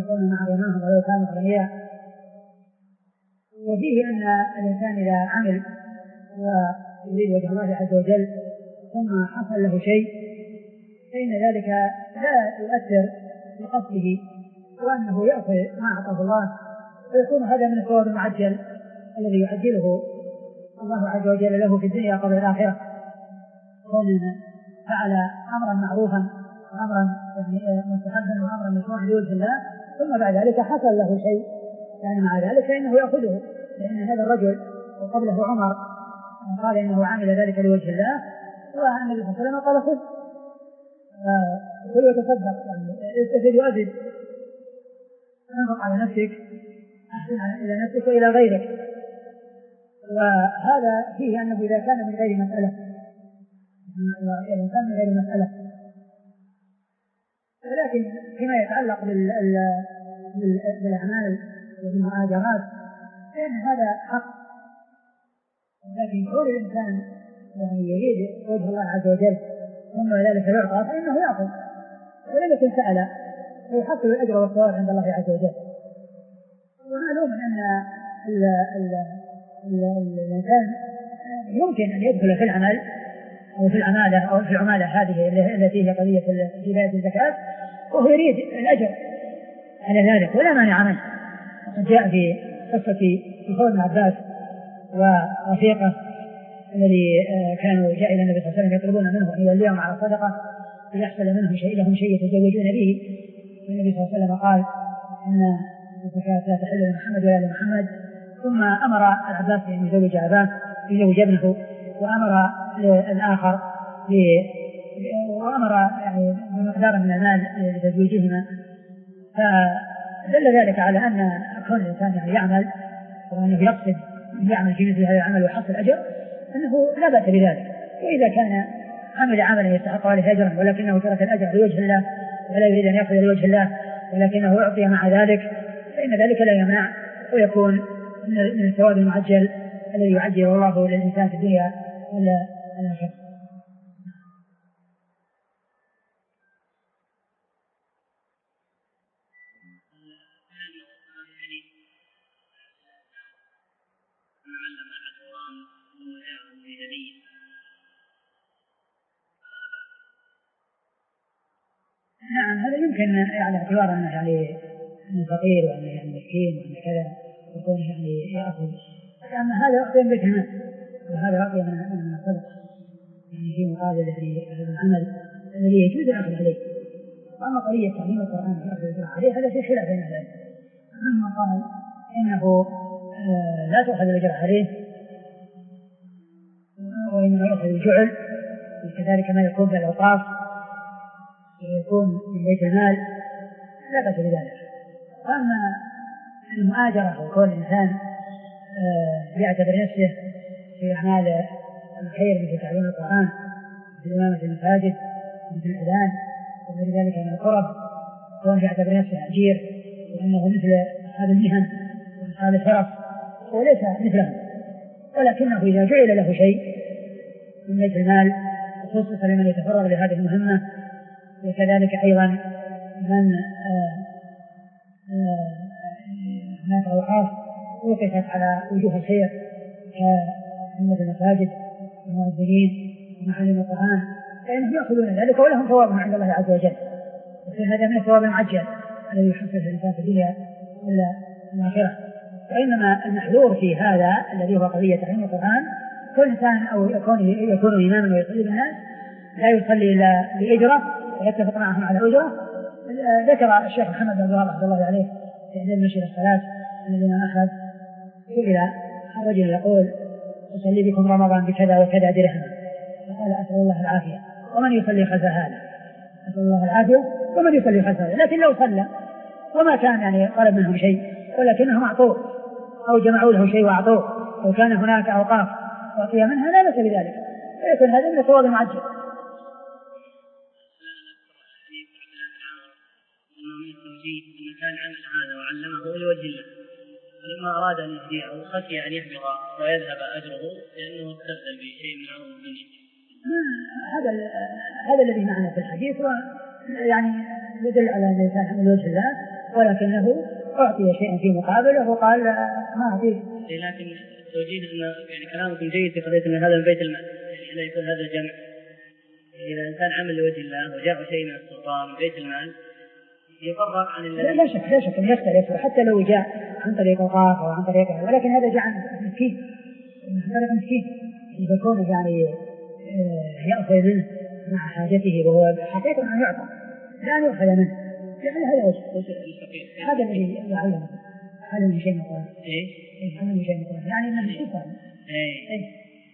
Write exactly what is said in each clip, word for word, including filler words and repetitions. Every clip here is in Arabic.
ينفقون مع غناهم ولو كانوا أغنياء. وفيه أن الإنسان إذا عمل ويريد وجه الله عز وجل ثم حصل له شيء فإن ذلك لا يؤثر بقصده، وأنه يأخذ ما أعطاه الله، ويكون هذا من الثواب المعجل الذي يعجله الله عز وجل له في الدنيا قبل الآخرة، كون فعل أمرا معروفا وأمرا مستحبا وأمرا مشروعا لوجه الله ثم بعد ذلك حصل له شيء يعني مع ذلك فإنه يأخذه، لأن هذا الرجل وقبله عمر قال إنه عمل ذلك لوجه الله، والنبي صلى الله عليه وسلم قال خذ كل يتصدق يعني استفيد وأزد، انفق على نفسك أحسن إلى نفسك وإلى غيرك. وهذا فيه أنه إذا كان من غير مسألة الإنسان من غير مسألة، ولكن فيما يتعلق بالأعمال والمهاجرات فإن هذا حق، لكن كل الإنسان يعني يريد وجه الله عز وجل ثم ذلك يعطى فإنه يأخذ ولم يكن سأل فيحصل الأجر والثواب عند الله عز وجل. ومعلوم أن الإنسان يمكن أن يدخل في العمل أو في العمالة أو في العمالة هذه التي هي قضية جباية الزكاة وهو يريد الأجر على ذلك ولا مانع منه. وقد جاء في قصة فوز بن عباس ورفيقه الذي كانوا جاء إلى النبي صلى الله عليه وسلم يطلبون منه أن يوليهم على صدقة ليحصل منهم شيء لهم شيء يتزوجون به، والنبي صلى الله عليه وسلم قال إن الزكاة لا تحل لمحمد ولا لمحمد، ثم أمر العباس أن يزوج أباه يزوج ابنه، وأمر الآخر وأمر يعني بمقدار من المال لتزويجهما. فدل ذلك على أن كون الإنسان يعني يعمل وأنه يقصد يعمل في مثل هذا العمل ويحصل أجر أنه لا بأس بذلك. وإذا كان عمل عملا يستحق عليه أجرا ولكنه ترك الأجر لوجه الله ولا يريد أن يأخذ لوجه الله ولكنه أعطي مع ذلك فإن ذلك لا يمنع ويكون من الثواب المعجل الذي يعجله الله للإنسان في الدنيا ولا الآخرة. نعم هذا يمكن على اعتبار أنه يعني فقير وأنه يعني مسكين وأنه كذا يكون يعني يأخذ، لأن هذا يعطي من بيت المال وهذا يعطي من الصدقة يعني في مقابل هذا العمل الذي يجوز الأخذ عليه. وأما قضية تعليم القرآن والأخذ عليه هذا في خلاف بين ذلك، ثم قال إنه لا تأخذ الأجر عليه وإنما يأخذ الجعل، وكذلك ما يكون بالأوقاف ويكون من بيت المال لا بأس بذلك. وأما المؤاجرة وكون الإنسان يعتبر نفسه في أعمال الخير مثل تعليم القرآن مثل إمامة المساجد مثل الأذان وغير ذلك من القرب، كون يعتبر نفسه أجير وأنه مثل أصحاب المهن وأصحاب الحرف وليس مثلهم، ولكنه إذا جعل له شيء من بيت المال خصوصا لمن يتفرغ لهذه المهمة، وكذلك أيضا من هناك أوقاف وقفت على وجوه الخير كأئمة المساجد والمؤذنين ومعلم القرآن فإنهم يأخذون ذلك ولهم ثواب عند الله عز وجل، وكان هذا من الثواب المعجل الذي يحصل في الإنسان في الدنيا ولا الآخرة. وإنما المحذور في هذا الذي هو قضية تعليم القرآن كل إنسان أو يكون يكون إماما ويصلي بالناس لا يصلي إلا بأجرة ويتفق معهم على أجرة. ذكر الشيخ محمد بن عبد رحمة الله عليه في إحدى المشي الصلاة الذين أخذ سئل الرجل يقول أصلي بكم رمضان بكذا وكذا درهم، فقال أسأل الله العافية ومن يصلي خلف هذا، أسأل الله العافية ومن يصلي خلف هذا. لكن لو صلى وما كان يعني طلب منهم شيء ولكنهم أعطوه أو جمعوا له شيء وأعطوه أو كان هناك أوقاف وأعطي منها لا بأس بذلك، فيكون هذا من الثواب المعجل. إن كان عمل هذا وعلمه لوجه الله فلما أراد أن يهديه خشي أن يحبط ويذهب أجره لأنه استبدل بشيء من عروض الدنيا. هذا هذا الذي معنا في الحديث يعني يدل على أن الإنسان عمل وجه الله ولكنه أعطي شيئا في مقابله وقال ما أعطيه. لكن توجيه أن يعني كلامكم جيد في قضية أن هذا من بيت المال، يعني لا يكون هذا الجمع. إذا إنسان عمل لوجه الله وجاء شيء من السلطان من بيت المال يفرق عن الذي لا شك لا شك يختلف، حتى لو جاء عن طريق القاف أو عن طريق، ولكن هذا جاء عن مسكين، عن طريق مسكين يكون يعني يأخذ منه مع حاجته وهو حقيقة أن يعطى لا يؤخذ منه، يعني هذا وجه هذا الذي يعلمه هذا من شيء مقال إيه هذا من شيء مقال يعني إنه مش يفعل إيه إيه.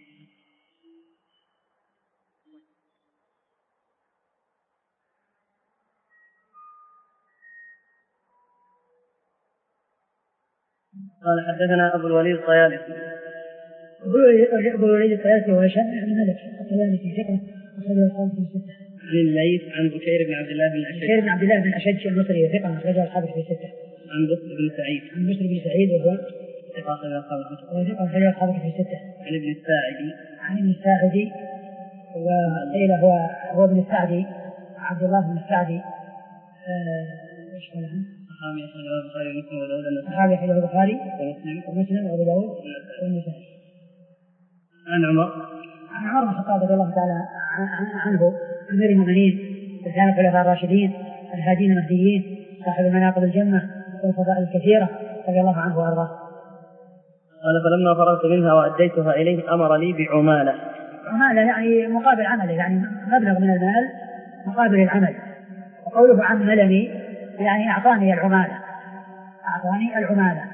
قال حدثنا أبو الوليد الطيالسي. أبو الوليد الطيالسي هو هشام بن مالك الطيالسي ثقة أخرجه أصحابه في الستة. عن الليث عن بكير بن عبد الله بن الأشج. بكير بن عبد الله بن الأشج المصري ثقة أخرجه أصحابه في الستة. عن بسر بن سعيد. عن بسر بن سعيد وهو ثقة أخرجه أصحابه في الستة. ثقة أخرجه أصحابه في الستة. عن ابن الساعدي. عن ابن الساعدي وقيل هو هو ابن الساعدي عبد الله بن الساعدي. ايش قال عنه؟ صحابي أخرجه البخاري ومسلم وأبو داود. صحابي أخرجه البخاري ومسلم ومسلم وأبو داود والنسائي. عن عمر. عن عمر بن الخطاب رضي الله تعالى عنه أمير المؤمنين وكان الخلفاء الراشدين الهادين المهديين صاحب المناقب الجمة والفضائل الكثيرة رضي الله عنه وأرضاه. قال فلما فرغت منها وأديتها إليه أمر لي بعمالة. عمالة يعني مقابل عمله، يعني مبلغ من المال مقابل العمل. وقوله عملني يعني أعطاني العمالة أعطاني العمالة.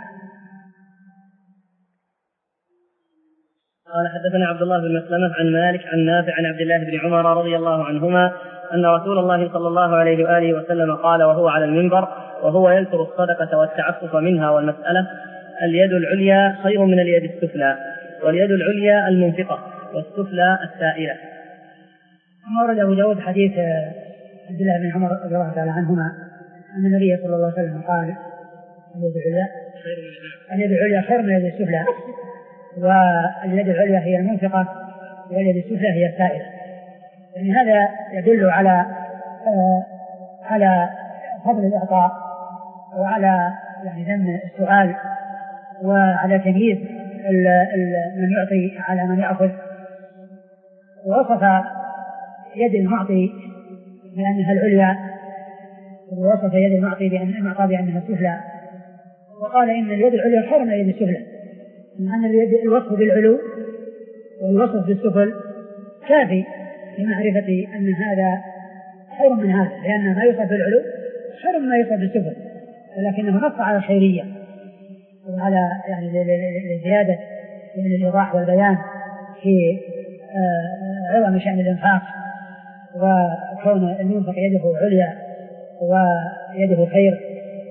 قال حدثنا عبد الله بن مسلمة عن مالك عن نافع عن عبد الله بن عمر رضي الله عنهما أن رسول الله صلى الله عليه وآله وسلم قال وهو على المنبر وهو يذكر الصدقة والتعفف منها والمسألة: اليد العليا خير من اليد السفلى، واليد العليا المنفقة والسفلى السائلة. ورد أبو داود حديث عبد الله بن عمر رضي الله تعالى عنهما أن النبي صلى الله عليه وسلم قال: اليد العليا اليد العليا خير من اليد السفلى، واليد العليا هي المنفقة واليد السفلى هي السائلة. يعني هذا يدل على آه على فضل الإعطاء وعلى يعني ذم السؤال وعلى تمييز من يعطي على من يأخذ. ووصف يد المعطي بأنها العليا، ووصف يد المعطي بأن المعطى بأنها السفلى، وقال إن اليد العليا خير من اليد السفلى، أن اليد الوصف بالعلو والوصف بالسفل كافي لمعرفة أن هذا خير من هذا، لأن ما يوصف بالعلو خير مما يوصف بالسفل، ولكنه نص على الخيرية وعلى يعني لزيادة من الإيضاح والبيان في عظم شأن الإنفاق، وكون المنفق يده عليا ويده خير،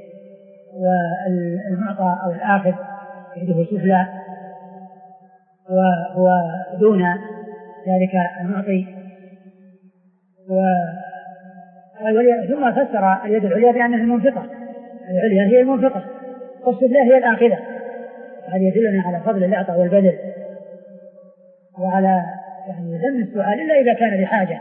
والمعطى أو الآخذ يده سفلى وهو دون ذلك المعطي. ثم فسر اليد العليا بأنها المنفقة، العليا هي المنفقة والسفلى هي الآخذة. هذا يدلنا على فضل الإعطاء والبذل وعلى يعني ذم السؤال إلا إذا كان بحاجة.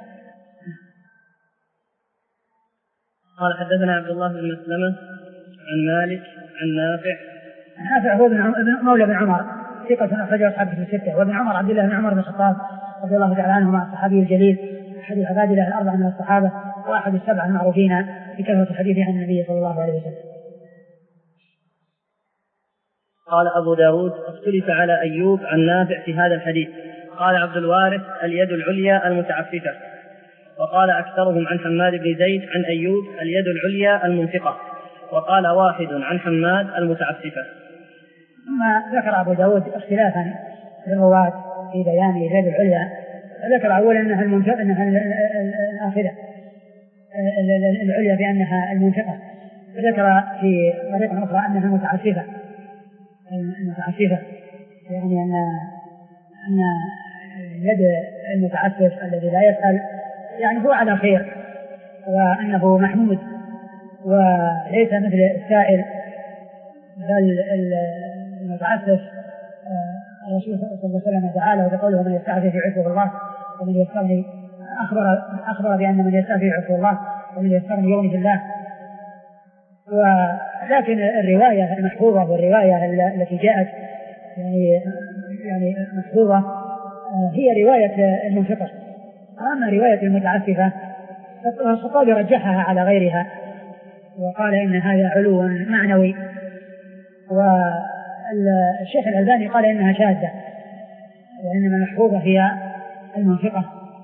قال حدثنا عبد الله بن مسلمة عن مالك عن نافع. نافع هو ابن مولى بن عمر ثقة أخرجه أصحابه في الستة، وابن عمر عبد الله بن عمر بن الخطاب رضي الله تعالى عنهما الصحابي الجليل أحد العبادلة الأربعة من الصحابة وأحد السبعة المعروفين بكثرة الحديث عن النبي صلى الله عليه وسلم. قال أبو داود: اختلف على أيوب عن نافع في هذا الحديث. قال عبد الوارث: اليد العليا المتعففة. وقال أكثرهم عن حماد بن زيد عن أيوب: اليد العليا المنفقة. وقال واحد عن حماد: المتعففة. ثم ذكر أبو داود اختلافا للرواة في بيان اليد العليا، ذكر أولا أنها المنفقة أنها الآخذة العليا بأنها المنفقة، وذكر في طريقة أخرى أنها المتعففة المتعففة يعني أن أن يد المتعفف الذي لا يسأل يعني هو على خير، وأنه محمود وليس مثل السائل، بل المتعفف الرسول صلى الله عليه وسلم تعالى بقوله: من يستعفف يعفه الله ومن يستغني أخبر, أخبر بأن من يستعفف يعفه الله ومن يستغني يغنيه الله. ولكن الرواية المحفوظة والرواية التي جاءت يعني يعني محفوظة هي رواية المنفقة. أما رواية المتعففة فالخطابي رجحها على غيرها وقال إن هذا علو معنوي، والشيخ الألباني قال إنها شاذة وإنما المحفوظة هي المنفقة.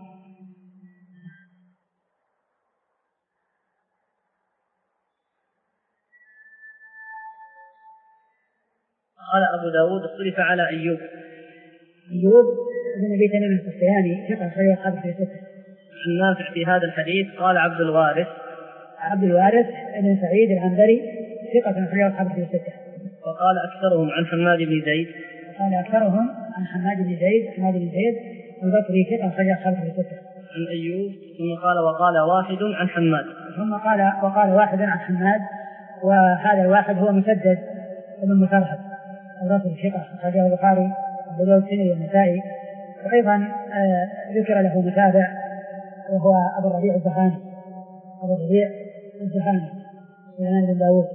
قال أبو داود اختلف على أيوب. أيوب بن أبي تميم السختياني ثقة صحيح أصحاب في ستة. عن نافع في هذا الحديث قال عبد الوارث عبد الوارث بن سعيد العنبري ثقة صحيح أصحاب في ستة. وقال أكثرهم عن حماد بن زيد. وقال أكثرهم عن حماد بن زيد حماد بن زيد البصري ثقة صحيح أصحاب في ستة. عن أيوب ثم قال وقال واحد عن حماد. ثم قال وقال واحد عن حماد، وهذا الواحد هو مسدد بن مسرهد البصري ثقة أخرجه البخاري وأبو داود والنسائي. وأيضا آه ذكر له متابع وهو أبو الربيع الزهاني أبو الربيع الزهاني سليمان بن داود.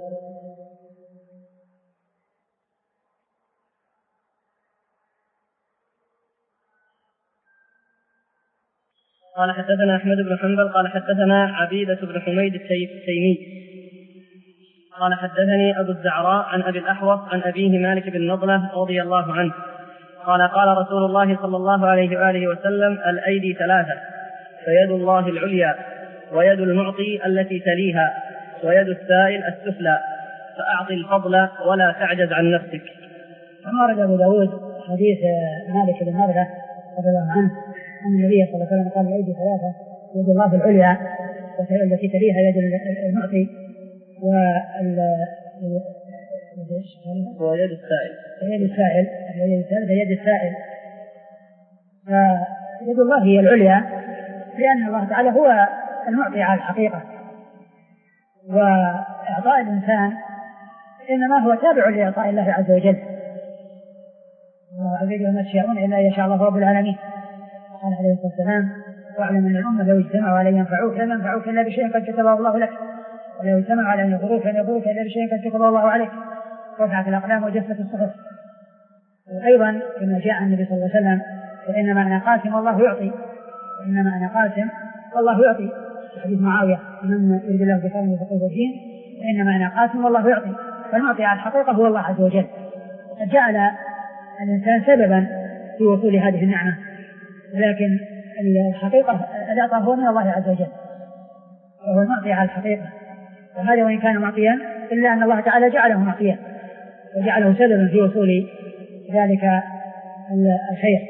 قال حدثنا أحمد بن حنبل قال حدثنا عبيدة بن حميد التيمي قال حدثني أبو الزعراء عن أبي الأحوص عن أبيه مالك بن نضلة رضي الله عنه قال قال رسول الله صلى الله عليه وآله وسلم الأيدي ثلاثة، فيد الله العليا ويد المعطي التي تليها ويد السائل السفلى، فأعطي الفضل ولا تعجز عن نفسك. ثم ورد أبو داود حديث مالك بن نضلة رضي الله عنه أن النبي صلى الله عليه وسلم قال الأيدي ثلاثة، يد الله العليا والتي تليها يد المعطي ويد السائل يد السائل يد السائل. فيد الله هي العليا لأن الله تعالى هو المعطي على الحقيقة، وإعطاء الإنسان إنما هو تابع لإعطاء الله عز وجل. وأبيد وما تشاءون إلا يشاء الله رب العالمين. قال عليه الصلاة والسلام واعلم أن الأمة لو اجتمعوا على أن ينفعوك لم ينفعوك إلا بشيء قد كتبه الله لك، ولو اجتمعوا على أن يضروك لم يضروك إلا بشيء قد كتبه الله عليك. رفعت الأقلام وجفت الصحف. وأيضا كما جاء النبي صلى الله عليه وسلم وإنما أنا قاسم والله يعطي، وإنما أنا قاسم والله يعطي، حديث معاوية من يريد الله بخير يفقهه في الدين، وإنما أنا قاسم والله يعطي. فالمعطي على الحقيقة هو الله عز وجل، قد جعل الإنسان سببا في وصول هذه النعمة، ولكن الحقيقة العطاء هو من الله عز وجل وهو المعطي على الحقيقة. وهذا وإن كان معطيا إلا أن الله تعالى جعله معطيا وجعله سببا في وصول ذلك الخير.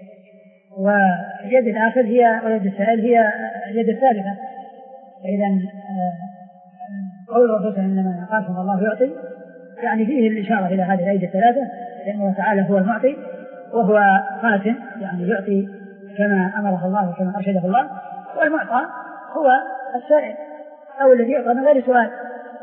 ويد الآخر هي ويد السائل هي يد الثالثة. فإذا قول الرسول إنما قاسم الله يعطي يعني فيه الإشارة إلى هذه الأيدي الثلاثة، لأن الله تعالى هو المعطي وهو قاسم يعني يعطي كما أمره الله وكما أرشده الله، والمعطى هو السائل أو الذي يعطى من غير سؤال.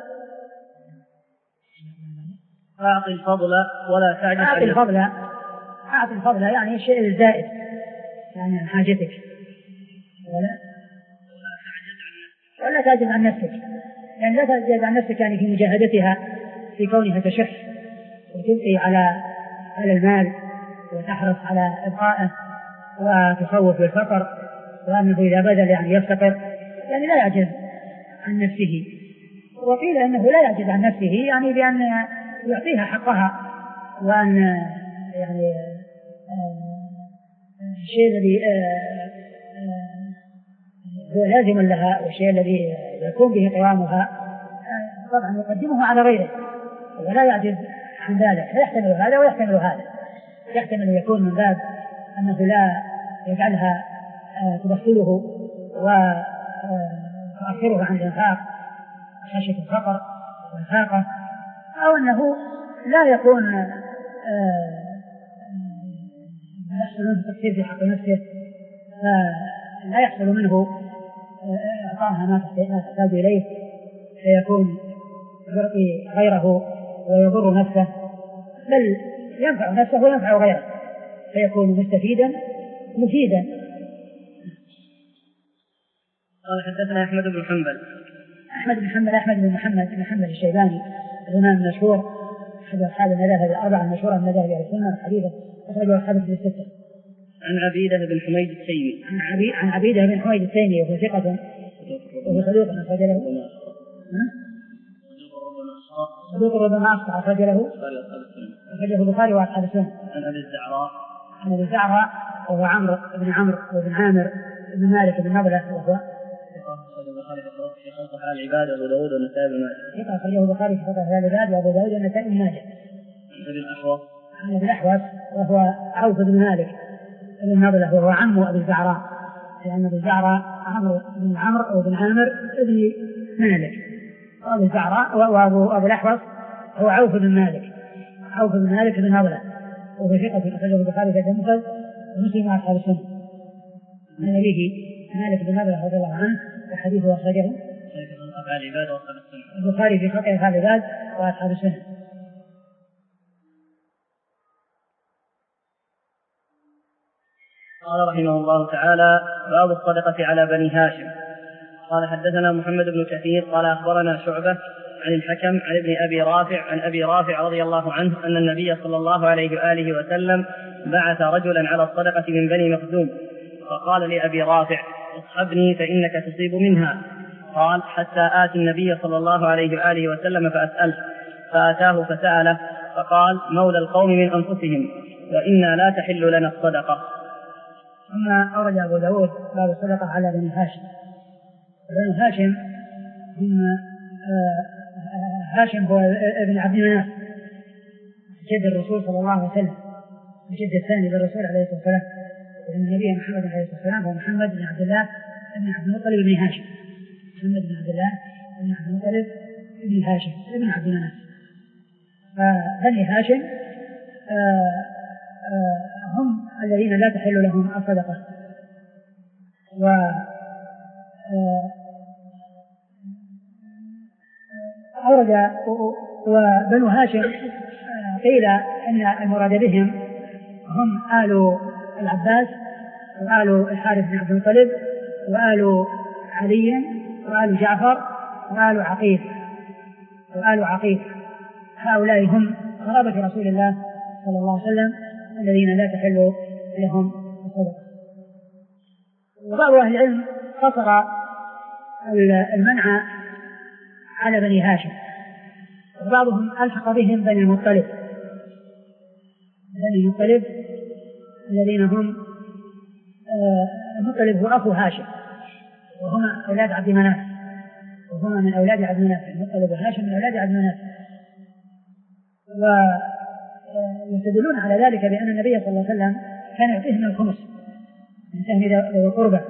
أعطي الفضل ولا تعجز. أعطي الفضل أعطي الفضل يعني الشيء الزائد يعني عن حاجتك، ولا ولا تعجز عن نفسك، يعني لا تعجز عن نفسك يعني في مجاهدتها في كونها تشح وتبقي على على المال وتحرص على إبقائه وتخوف بالفقر، وأنه إذا بذل يعني يفتقر، يعني لا يعجز عن نفسه. وقيل أنه لا يعجز عن نفسه يعني بأن يعطيها حقها، وأن يعني الشيء الذي هو لازم لها والشيء الذي يكون به قوامها طبعا يقدمه على غيره ولا يعجز عن ذلك، فيحتمل هذا ويحتمل هذا. يحتمل يكون من باب أنه لا يجعلها تبخله وتؤخره عن الإنفاق خشية الفقر والفاقة، أو أنه لا يكون يحصل منه تقصير في حق نفسه فلا يحصل منه إعطاها ما تحتاج إليه، فيكون يعطي غيره ويضر نفسه، بل ينفع نفسه وينفع غيره، فيكون مستفيدا مفيدا. قال حدثنا أحمد بن حنبل أحمد بن محمد أحمد بن محمد بن محمد الشيباني الإمام المشهور أحد أصحاب المذاهب الأربعة المشهورة من مذاهب أهل السنة الحديثة أخرجه أصحاب الكتب الستة. عن عبيدة بن حميد التيمي عن عبيدة بن حميد التيمي وهو ثقة وهو صدوق أخرج له صدوق ربما أخطأ أخرج له أخرجه البخاري وأصحاب السنة. عن أبي الزعراء عن أبي الزعراء وهو عمرو بن عمرو بن عامر بن مالك بن نضلة وهو في خلق أفعال العباد وأبو داود والنسائي بن ماجه. ثقة أخرجه البخاري في خلق أفعال العباد وأبو داود والنسائي بن ماجه. عن أبي الأحوص عن أبي الأحوص وهو عوف بن مالك بن نضلة وهو عم أبي الزعراء لأن أبي الزعراء عمرو بن عمرو بن عامر بن مالك وأبي الزعراء وأبو أبو الأحوص هو عوف بن مالك عوف بن مالك بن نضلة وهو ثقة أخرجه البخاري في المفرد ومسلم مع أصحاب السنة. عن أبيه مالك بن نضلة رضي الله عنه وحديثه أخرجه البخاري في خلق أفعال العباد وأصحاب السنة. قال رحمه الله تعالى: باب الصدقة على بني هاشم. قال حدثنا محمد بن كثير قال أخبرنا شعبة عن الحكم عن ابن أبي رافع عن أبي رافع رضي الله عنه أن النبي صلى الله عليه وآله وسلم بعث رجلا على الصدقة من بني مخزوم فقال لأبي رافع: اصحبني فإنك تصيب منها. قال: حتى آتي النبي صلى الله عليه وآله وسلم فأسأله، فأتاه فسأله فقال: مولى القوم من أنفسهم وإنا لا تحل لنا الصدقة. ثم أورد أبو داود باب الصدقة على بني هاشم. بني هاشم هم هاشم هو ابن عبد مناف جد الرسول صلى الله عليه وسلم الجد الثاني للرسول عليه الصلاة والسلام لأن النبي محمد عليه الصلاة والسلام هو محمد بن عبد الله بن عبد المطلب بن هاشم محمد بن عبد الله بن عبد المطلب بن هاشم بن عبد مناف. فبني هاشم آآ آآ هم الذين لا تحل لهم الصدقة. و أورد وبنو هاشم قيل أن المراد بهم هم آل العباس وآل الحارث بن عبد المطلب وآل علي وآل جعفر وآل عقيل وآل عقيل هؤلاء هم قرابة رسول الله صلى الله عليه وسلم الذين لا تحل لهم الصدقة. وبعض أهل العلم قصر المنع على بني هاشم وبعضهم ألحق بهم بني المطلب بني المطلب الذين هم المطلب هو أخو هاشم وهما أولاد عبد مناف وهما من أولاد عبد مناف. المطلب وهاشم من أولاد عبد مناف. ويستدلون على ذلك بأن النبي صلى الله عليه وسلم كان يعطيهم الخمس من سهم ذوي القربى.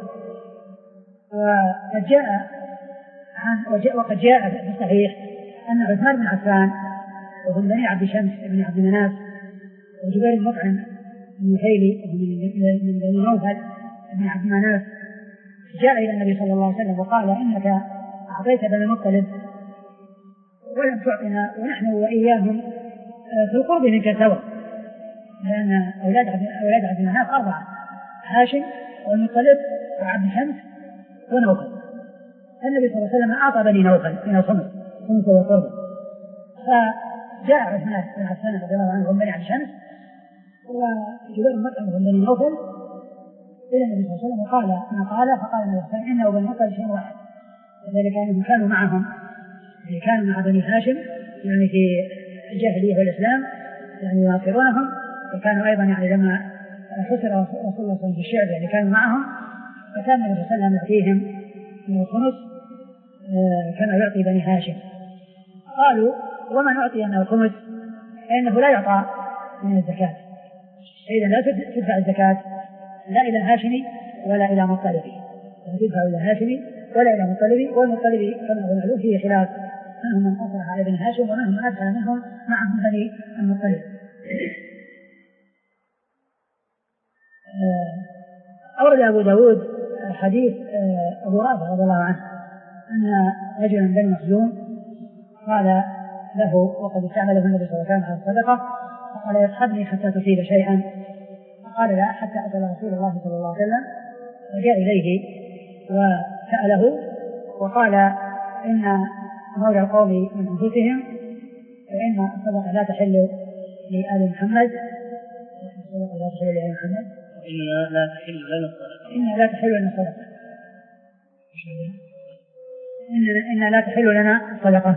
وقد جاء وقد جاء في الصحيح أن عثمان بن عفان وهم بني عبد شمس بن عبد مناف وجبير المطعم بن نفيل من بني نوفل بن عبد مناف جاء إلى النبي صلى الله عليه وسلم وقال: إنك أعطيت بني المطلب ولم تعطنا ونحن وإياهم في القرب منك سوا، لأن أولاد أولاد عبد مناف أربعة: هاشم والمطلب وعبد شمس ونوفل. النبي صلى الله عليه وسلم أعطى بني نوفل من الخمس خمس والقرب. فجاء عثمان بن عفان رضي الله عنه هم بني عبد شمس وجبير المطعم هم بني نوفل إلى النبي صلى الله عليه وسلم وقال ما قال. فقال النبي صلى الله عليه وسلم: إنه وبني المطلب شيء واحد. وذلك أنهم كانوا معهم يعني كانوا مع بني هاشم يعني في الجاهلية والإسلام يعني يناصرونهم. وكانوا أيضا يعني لما حسر رسول الله صلى الله عليه وسلم في الشعب يعني كانوا معهم. فكان النبي صلى الله عليه وسلم يعطيهم من الخمس كما يعطي بني هاشم. قالوا: ومن أعطي أنه الخمس فإنه لا يعطى من الزكاة، إذا لا تدفع الزكاة لا إلى هاشمي ولا إلى مطلبي، لا تدفع إلى هاشمي ولا إلى مطلبي. والمطلبي كما هو معلوم فيه خلاف، منهم من أصرح على بني هاشم ومنهم من أدخل منهم معهم بني المطلب. أورد أبو داود حديث أبو رافع رضي الله عنه أن رجلا من بني مخزوم قال له وقد استعمله النبي صلى الله عليه وسلم على الصدقة فقال: يصحبني حتى تصيب شيئا. فقال: لا، حتى أتى رسول الله صلى الله عليه وسلم وجاء إليه وسأله وقال: إن مولى القوم من أنفسهم، فإن الصدقة لا تحل لآل محمد، الصدقة لا تحل لآل محمد، وإننا لا تحل لنا الصدقة، إننا لا تحل لنا الصدقة، إننا إننا لا تحل لنا الصدقة.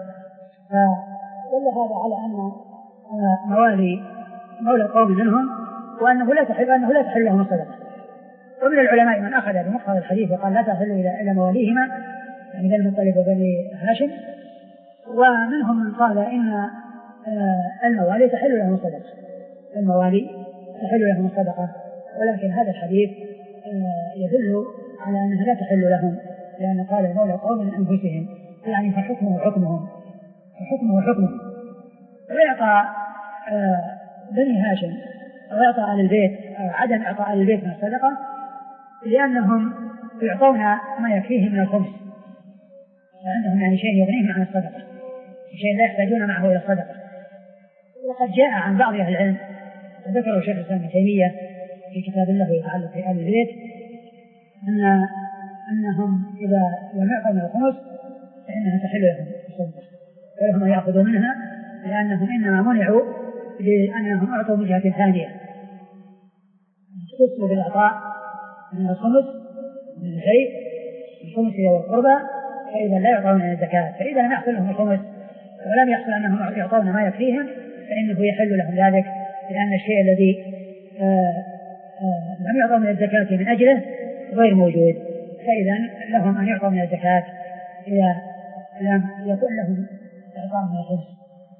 فدل هذا على أن موالي مولى القوم منهم، وأنه لا تحل أنه لا تحل لهم الصدقة. ومن العلماء من أخذ بمقتضى الحديث وقال لا تحل إلى مواليهما، يعني بني المطلب وبني هاشم، ومنهم من قال إن الموالي تحل لهم الصدقة، الموالي تحل لهم الصدقة، ولكن هذا الحديث يدل على أنها لا تحل لهم، لأن قال مولى القوم من أنفسهم، يعني فحكمه حكمهم، فحكمه حكمهم. ويعطى بني هاشم ويعطى آل البيت عدم إعطاء آل البيت من الصدقة لأنهم يعطون ما يكفيهم من الخمس، لأنهم يعني شيء يغنيهم عن الصدقة، شيء لا يحتاجون معه إلى الصدقة. وقد جاء عن بعض أهل العلم وذكره شيخ الإسلام ابن تيمية في كتاب له يتعلق بآل البيت أن أنهم إذا لم يعطوا من الخمس فإنها تحل لهم الصدقة، ولهم يأخذوا منها، لأنهم إنما منعوا لأنهم أعطوا من جهة ثانية، خصوا بالإعطاء من الخمس من الشيء الخمس إلى القربى، فإذا لا يعطون من الزكاة، فإذا لم يحصل لهم الخمس ولم يحصل أنهم يعطون ما يكفيهم فإنه يحل لهم ذلك، لأن الشيء الذي آآ آآ لم يعطوا من الزكاة من أجله غير موجود، فإذا لهم أن يعطوا من الزكاة إذا لم يكن لهم إعطاء من الخمس.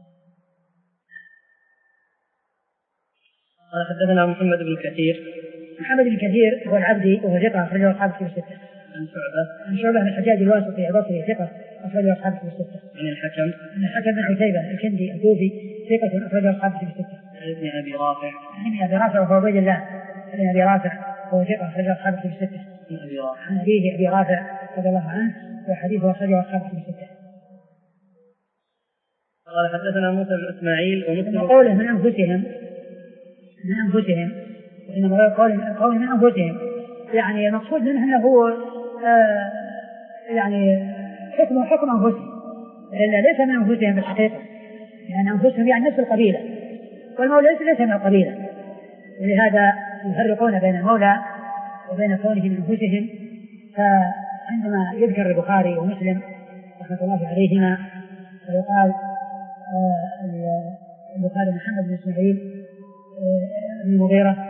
قال حدثنا محمد بن كثير. محمد بن كثير هو العبدي وهو ثقة أخرجه أصحاب الكتب الستة. عن شعبة. عن شعبة بن الحجاج الواسطي البصري ثقة أخرجه أصحاب الكتب الستة. عن الحكم. عن الحكم بن عتيبة الكندي الكوفي ثقة أخرجه أصحاب الكتب الستة. عن ابن أبي رافع. عن ابن أبي رافع وهو عبيد الله ابن أبي رافع وهو ثقة أخرجه أصحاب الكتب الستة. عن أبي رافع. عن أبيه أبي رافع رضي الله عنه وحديثه أخرجه أصحاب الكتب الستة. قال حدثنا موسى بن إسماعيل ومسلم. قوله من أنفسهم من أنفسهم وإنما قول من أنفسهم يعني المقصود منه أنه آه يعني حكم حكم أنفسهم، إلا ليس من أنفسهم بالحقيقة، يعني أنفسهم يعني نفس القبيلة، والمولى ليس من القبيلة، ولهذا يفرقون بين المولى وبين كونه من أنفسهم. فعندما يذكر البخاري ومسلم رحمة الله عليهما ويقال آه البخاري محمد بن إسماعيل بن المغيرة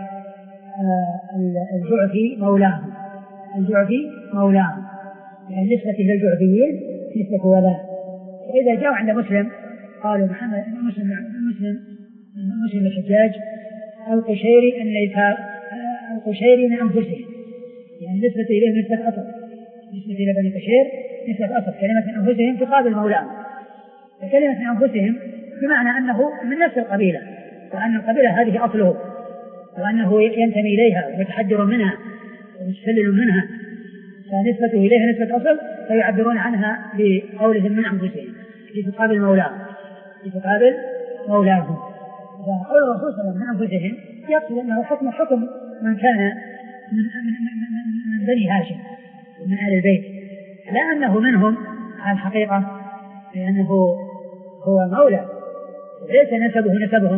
الجعفي مولاهم، الجعفي مولاهم، يعني نسبة للجعفيين نسبة ولاء. وإذا جاءوا عند مسلم قالوا محمد مسلم مسلم مسلم الحجاج القشيري أن القشيري من أنفسهم، يعني نسبة إليه نسبة أصل، نسبة إلى بني قشير نسبة أصل. كلمة من أنفسهم تقابل مولاهم، فكلمة من أنفسهم بمعنى أنه من نفس القبيلة، وأن القبيلة هذه أصله، وأنه ينتمي إليها ويتحجر منها ويستلل منها، فنسبته إليها نسبة أصل، فيعبرون عنها بقولهم من أنفسهم لتقابل مولاهم لتقابل مولاهم. فقول الرسول صلى الله عليه وسلم من أنفسهم يقصد أنه حكم حكم من كان من, من, من, من بني هاشم ومن آل البيت، لا أنه منهم على الحقيقة، لأنه هو مولى ليس نسبه نسبهم.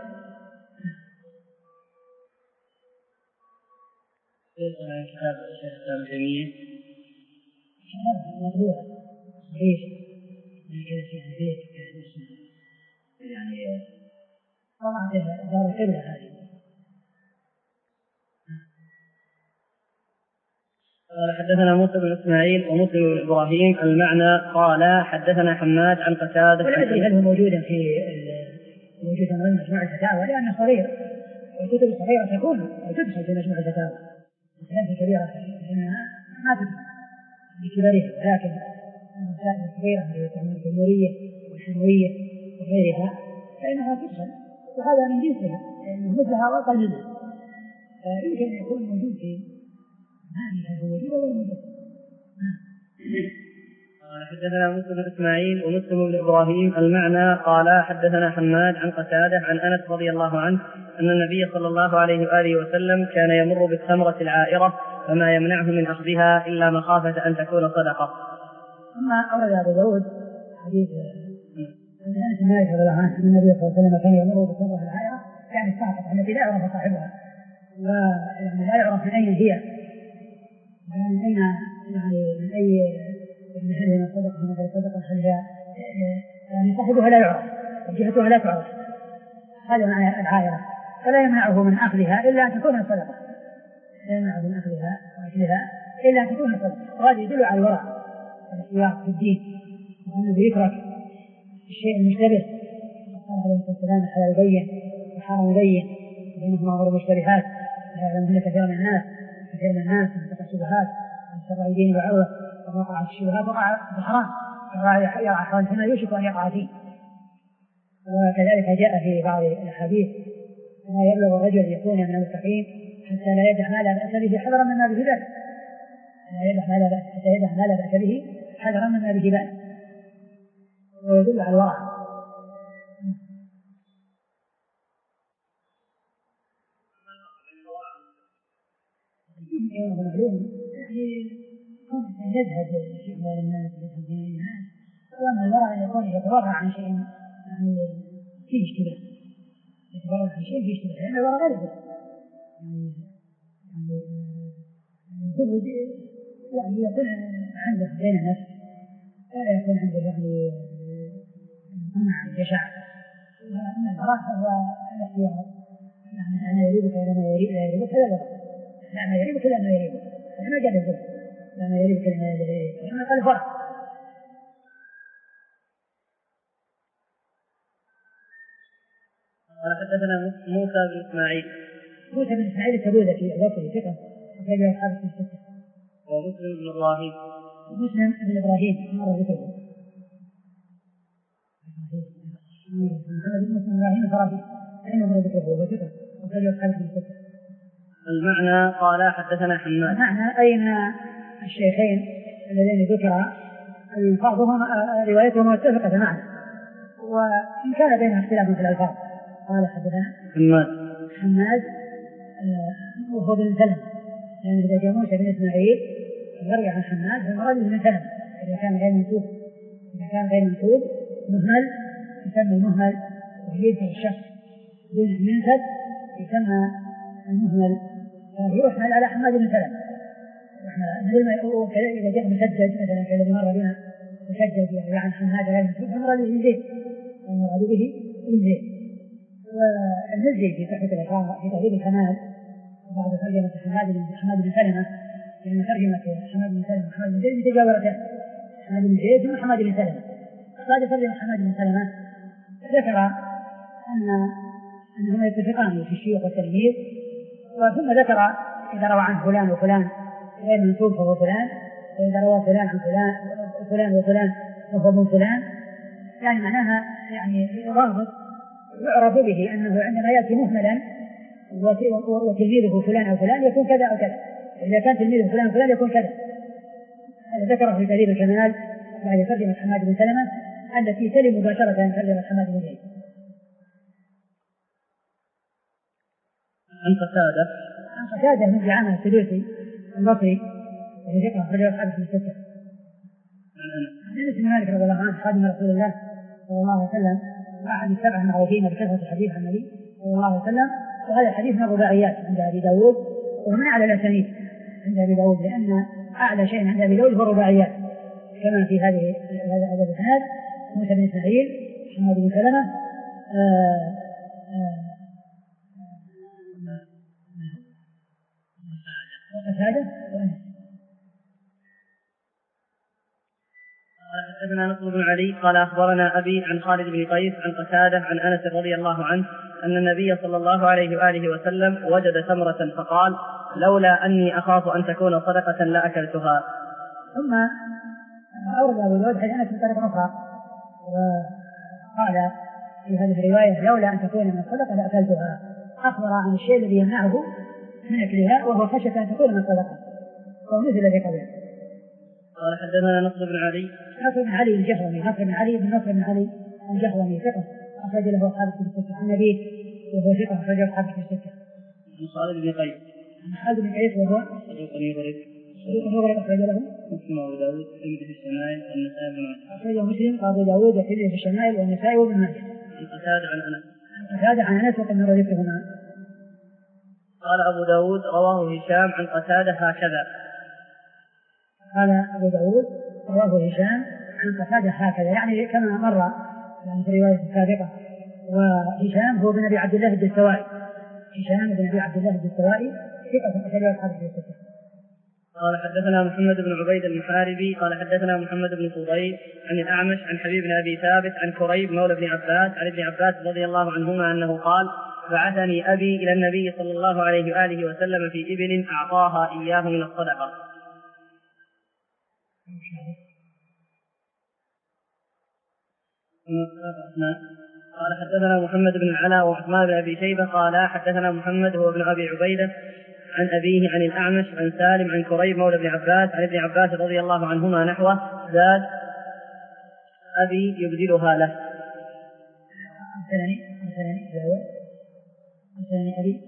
كتاب الشيخ الإسلام ابن تيمية مطبوعة صحيح كذا في البيت يعني طبعا دار القبلة هذه. قال حدثنا موسى بن إسماعيل ومسلم بن إبراهيم المعنى قال حدثنا حماد عن قتادة. ولا أدري هل هو موجودا في موجودا ضمن مجموعة الفتاوى لأنه صغير، والكتب الصغيرة تكون وتدخل في مجموعة الفتاوى، الكتاب الكبيرة لأنها ما تدخل بكبارها، ولكن المسائل الصغيرة مثل التيمورية والحموية وغيرها فإنها تدخل، وهذا من جنسها لأنه مثلها وأقل منها، فيمكن أن يكون موجود في هذه الوجودة والموجودة. قال حدثنا موسى بن إسماعيل ومسلم بن إبراهيم المعنى قال حدثنا حماد عن قتادة عن أنس رضي الله عنه أن النبي صلى الله عليه وآله وسلم كان يمر بالتمرة العائرة فما يمنعه من أخذها إلا مخافة أن تكون صدقة. ثم أورد أبو داود حديث عن أنس بن مالك رضي الله عنه أن النبي صلى الله عليه وسلم كان يمر بسرة العائرة يعني الساقطة التي لا يعرف صاحبها ويعني لا يعرف من أين هي من أين يعني من أي من هل هي صدقة من غير صدقة هل هي يعني صاحبها لا يعرف جهتها لا تعرف. هذا معنى العائرة. فلا يمنعه من أخذها إلا أن تكون صدقة لا يمنعه من أخذها وأكلها إلا أن تكون صدقة. وهذا يدل على الورع والاحتياط في الدين وأنه يترك الشيء المشتبه قال عليه الصلاة والسلام الحلال بين والحرام بين بينهما أمور مشتبهات يعلمهن كثير من الناس كثير من الناس من تقع الشبهات من شر الدين وعروة وقع في الشبهات وقع في الحرام يرى حرام فيما يوشك أن يقع فيه. وكذلك جاء في بعض الأحاديث ما يبلغ الرجل يكون من المتقين حتى لا يدع ما لا بأس به حذرا مما به بأس لا يدع ما لا بأس حتى يدع ما لا بأس به حذرا مما به بأس ويدل على الورع. معلوم يعني يجهد في أموال الناس يجهد في الناس وأن الورع يكون يتورع عن شيء يعني فيه اشتباه يتورع عن شيء فيه اشتباه لأن الورع غير يعني الزهد يعني يكون عنده بين النفس ولا يكون عنده يعني طمع جشع. وأن الورع هو الاختيار يعني أنا يريبك إلى ما يريبك هذا الورع لا ما يريبك إلا ما يريبك ما جاب الزهد لا ما يريبك إلا ما يريبك وإنما قال فرق. قال حدثنا موسى بن إسماعيل موسى بن إسماعيل التبوذكي البصري ثقة وكان أصحاب الستة ومسلم بن إبراهيم مسلم بن إبراهيم مر ذكره محمد بن مسلم إبراهيم الفرافي أين مر ذكره وهو ثقة وكان أصحاب الستة. المعنى قال حدثنا حماد المعنى أين الشيخين الذين ذكرا بعضهم روايتهم متفقة معا وإن كان بينها اختلاف في الألفاظ. قال حدثنا حماد حماد وهو بن سلم لأن إذا جاء موسى بن إسماعيل يروي عن حماد فالمراد بن سلم إذا كان غير منسوب إذا كان غير منسوب مهمل يسمى المهمل ويجب الشخص دون المنسب يسمى المهمل يحمل على حماد بن سلم مثل ما يقول إذا جاء مسجد مثلا كالذي مر بنا مسجد يعني عن حماد غير منسوب فالمراد به زيد المراد به زيد. والمزي في صحة الإقامة في تهذيب الكمال بعد ترجمة حماد بن حماد بن سلمة لأن ترجمة حماد بن سلمة وحماد بن زيد متجاورتان حماد بن زيد ثم حماد بن سلمة. بعد ترجمة حماد بن سلمة ذكر أن أنهما يتفقان في الشيوخ والتلميذ ثم ذكر إذا روى عن فلان وفلان غير منسوب فهو فلان وإذا روى فلان عن فلان وفلان وفلان فهو من فلان يعني معناها يعني ضابط يعرف به أنه عندما يأتي مهملا وتلميذه فلان أو فلان يكون كذا أو كذا إذا كان تلميذه فلان وفلان يكون كذا. هذا ذكره في تهذيب الكمال بعد ترجمة حماد بن سلمة التي تلي مباشرة عن ترجمة حماد بن زيد. عن قتادة عن قتادة من جعامة السدوسي البصري وهو ذكر رجل أصحاب في الستة. عن أنس بن مالك رضي الله عنه خادم رسول الله صلى الله عليه وسلم وأحد السبع المعروفين بكثرة الحديث عن النبي صلى الله عليه وسلم. وهذا الحديث من الرباعيات عند أبي داود ومن أعلى الأسانيد عند أبي داود لأن أعلى شيء عند أبي داود هو الرباعيات كما في هذه هذا الإسناد موسى بن إسماعيل حماد بن سلمة وقتادة وأنس. قال حدثنا نصر بن علي قال أخبرنا أبي عن خالد بن قيس عن قتادة عن أنس رضي الله عنه أن النبي صلى الله عليه وآله وسلم وجد تمرة فقال لولا أني أخاف أن تكون صدقة لأكلتها. ثم أورد أبو داود حديث أنس بطريقة أخرى وقال في هذه الرواية لولا أن تكون من الصدقة لأكلتها أخبر عن الشيء الذي يمنعه من أكلها وهو خشية أن تكون من الصدقة ومثل الذي قبله. قال حدثنا نصر بن علي نصر بن علي الجهضمي نصر بن علي بن نصر بن علي الجهضمي ثقة أخرج له أصحاب في الستة عن نبيه وهو ثقة أخرج له أصحاب في الستة. عن خالد بن قيس عن خالد بن قيس وهو صدوق يغرب صدوق مغرب أخرج له مسلم وأبو داود والترمذي في الشمائل والنسائي بن ماجه. أخرجه مسلم وأبو داود والترمذي في الشمائل والنسائي وابن ماجه. عن قتادة عن أنس. عن قتادة عن أنس وقد مر ذكرهما. قال أبو داود رواه هشام عن قتادة هكذا. قال أبو داود رواه هشام عن قتادة هكذا، يعني كما مر يعني في الرواية السابقة. وهشام هو بن أبي عبد الله الدستوائي. هشام بن أبي عبد الله الدستوائي ثقة أخرج له أصحاب الكتب. قال حدثنا محمد بن عبيد المحاربي قال حدثنا محمد بن فضيل عن الأعمش عن حبيب بن أبي ثابت عن كريب مولى بن عباس عن ابن عباس رضي الله عنهما أنه قال: بعثني أبي إلى النبي صلى الله عليه وآله وسلم في إبل أعطاها إياه من الصدقة. قال حدثنا محمد بن العلاء وعثمان بن أبي شيبة قال حدثنا محمد هو ابن أبي عبيدة عن أبيه عن الأعمش عن سالم عن كريب مولى بن عباس عن ابن عباس رضي الله عنهما نحوه زاد: أبي يبذلها له. أمثلني أمثلني أمثلني أبي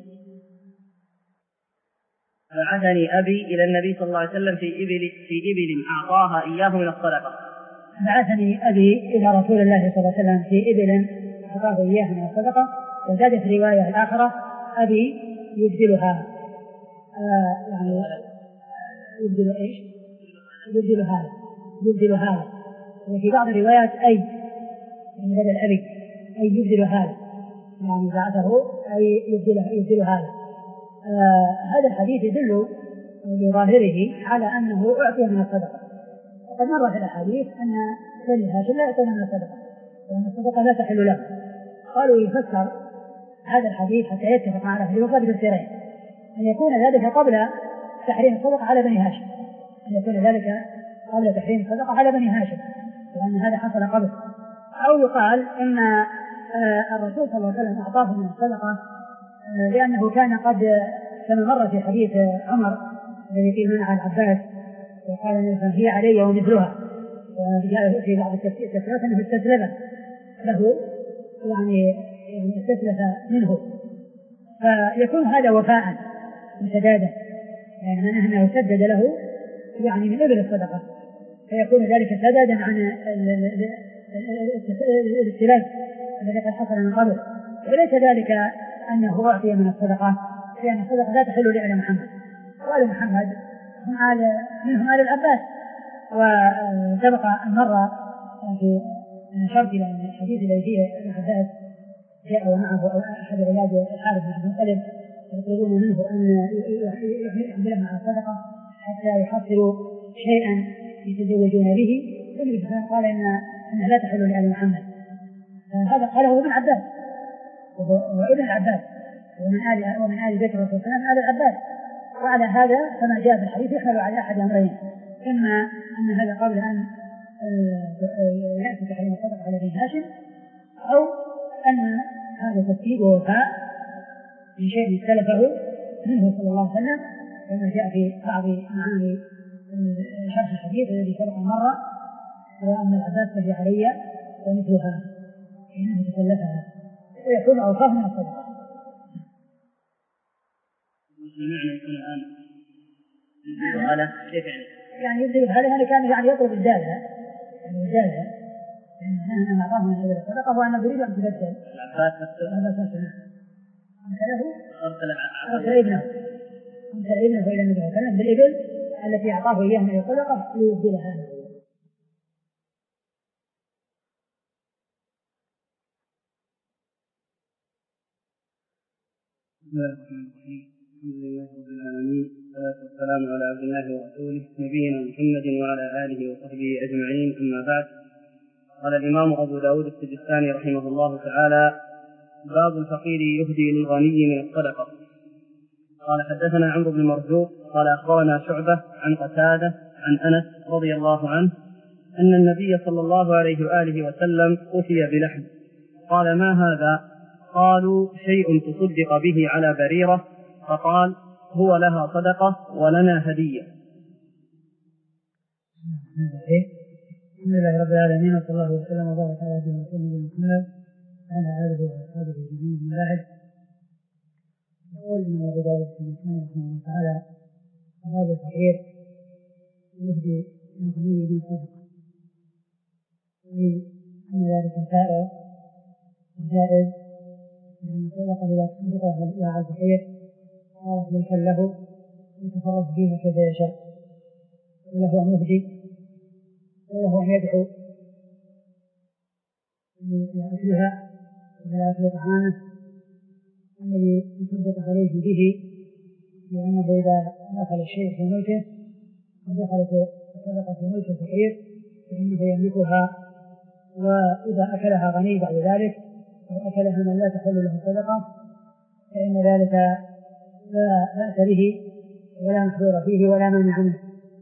بعثني أبي إلى النبي صلى الله عليه وسلم في إبل في إبل أعطاها إياه من الصدقة. بعثني أبي إلى رسول الله صلى الله عليه وسلم في إبل أعطاه إياه من الصدقة. وزاد في الرواية الآخرة: أبي يبذلها. آه يعني يبذل إيش؟ يبذل هذا يبذل هذا وفي بعض الروايات أي من بدل أبي أي يبذل هذا، يعني بعثه أي يبذل يبذل هذا. آه هذا الحديث يدل بظاهره على أنه أعطي من الصدقة. وقد مر في الأحاديث أن بني هاشم لا يأكل من الصدقة وأن الصدقة لا تحل له. قالوا يفسر هذا الحديث حتى يتفق على في تفسيرين: أن يكون ذلك قبل تحريم الصدقة على بني هاشم أن يكون ذلك قبل تحريم الصدقة على بني هاشم وأن هذا حصل قبل، أو يقال أن الرسول صلى الله عليه وسلم أعطاه من الصدقة لأنه كان قد كما مر في حديث عمر الذي فيه منع العباس وقال أن هي علي ومثلها، وجاء في بعض التفسيرات أنه استسلف له يعني يعني استسلف منه، فيكون هذا وفاء مسدادا، يعني معناه أنه سدد له يعني من إبل الصدقة، فيكون ذلك سدادا عن الاستلاف الذي قد حصل من قبل. وليس ذلك أنه أعطي من الصدقة، لأن الصدقة لا تحل لآل محمد، وآل محمد هم آل منهم آل العباس. وسبق أن مر في شرط الحديث الذي فيه العباس جاء ومعه أحد أولاد الحارث بن المطلب يطلبون منه أن يحملهم على الصدقة حتى يحصلوا شيئا يتزوجون به، والنبي صلى الله عليه وسلم قال إن أنها لا تحل لآل محمد. هذا قاله ابن عباس وهو ابن العباس ومن آل ومن آل بيت الرسول صلى الله عليه وسلم آل العباس. وعلى هذا كما جاء في الحديث يحمل على أحد أمرين: إما أن هذا قبل أن يأتي تحريم الصدقة على بني هاشم، أو أن هذا تسديد ووفاء من شيء استلفه منه صلى الله عليه وسلم، كما جاء في بعض معاني شرح الحديث الذي سبق مرة: وأن العباس تجي علي ومثلها إنه تسلفها، ويكون أوصاف من الصدقة. معنى يكون الآن على كيف يعني؟ يعني يبدأ هذا هذا كان يعني يطلب الزالة، يعني الزالة إن أنا أعطاه من هذه الصدقة وأنا أريد أن تبدل. العباس نفسه. العباس نفسه. أرسله. أرسل أرسل ابنه. أرسل ابنه إلى النبي صلى الله عليه وسلم بالإبل التي أعطاه إياها من الصدقة ليبدلها له. بسم الله الرحمن الرحيم. الحمد لله رب العالمين، والصلاة والسلام على عبد الله ورسوله نبينا محمد وعلى آله وصحبه أجمعين، أما بعد. قال الإمام أبو داود السجستاني رحمه الله تعالى: باب الفقير يهدي للغني من الصدقة. قال حدثنا عمرو بن مرزوق قال أخبرنا شعبة عن قتادة عن أنس رضي الله عنه أن النبي صلى الله عليه وآله وسلم أتي بلحم، قال: ما هذا؟ قالوا: شيء تصدق به على بريرة. فقال: هو لها صدقة ولنا هدية. الحمد لله رب العالمين، وصلى الله وسلم وبارك على نبينا محمد وعلى آله وأصحابه أجمعين، أما بعد. يقول إن أبو داود السجستاني رحمه الله تعالى: باب الفقير يهدي الغني من الصدقة، أن ذلك سائر وجائز، لأن الصدقة إذا تصدق على الفقير صارت ملكا له يتصرف فيها كيف يشاء، وله أن يهدي وله أن يدعو لأكلها ولا أكل طعامه الذي يصدق عليه به، لأنه إذا دخل الشيء في ملكه ودخلت الصدقة في ملك الفقير فإنه يملكها، وإذا أكلها غني بعد ذلك أو أكلها من لا تحل له صدقة فإن ذلك لا بأس به ولا محظور فيه ولا مانع منه.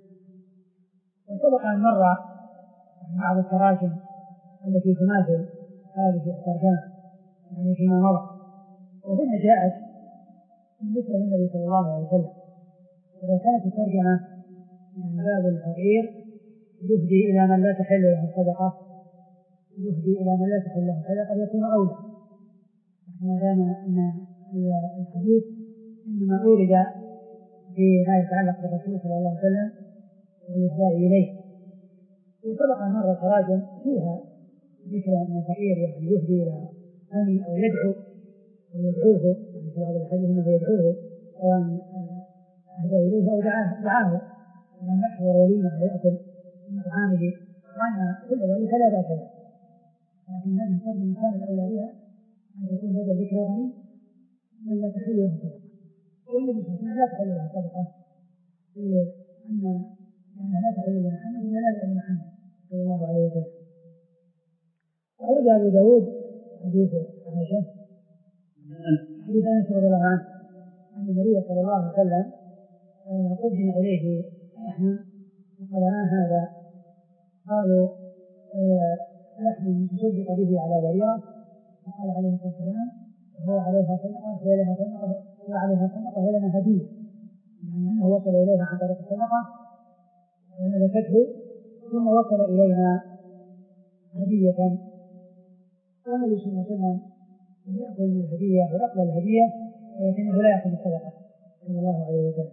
وسبق أن مر بعض التراجم التي تماثل هذه الترجمة يعني فيما مضى، وهنا جاءت بالنسبة للنبي صلى الله عليه وسلم، ولو كانت الترجمة من باب الفقير يهدي إلى من لا تحل له الصدقة يهدي إلى من لا تحل له الصدقة يكون أولى، ما دام أن الحديث إنما أورد فيما يتعلق بالرسول صلى الله عليه وسلم والإهداء إليه. وسبق أن مر تراجم فيها ذكر أن الفقير يهدي إلى غني أو يدعو ويدعوه، يعني في هذا الحديث أنه يدعوه سواء أهدى إليه أو دعاه دعاه من يحضر وليمة ويأكل من طعامه، وأن كل ذلك لا بأس به، لكن هذه الترجمة كان الأولى بها أن يكون بدل ذكر غني من لا تحل له صدقة، والنبي صلى الله عليه وسلم لا تحل له صدقة لأن لأنها لا تحل لمحمد ولا لأهل محمد صلى الله عليه وسلم. أورد أبو داود حديث عائشة حديث أنس رضي الله عنه أن النبي صلى الله عليه وسلم قدم إليه لحم وقال ما هذا؟ قالوا لحم تصدق به على بريرة، فقال عليه الصلاة والسلام هو عليها صدقة ولها صدقة وعليها صدقة ولنا هدية، يعني أنه وصل إليها عن طريق الصدقة وملكته ثم وصل إلينا هدية، والنبي صلى الله عليه وسلم يأكل الهدية ويقبل الهدية ولكنه لا يأخذ الصدقة صلى الله عليه وسلم.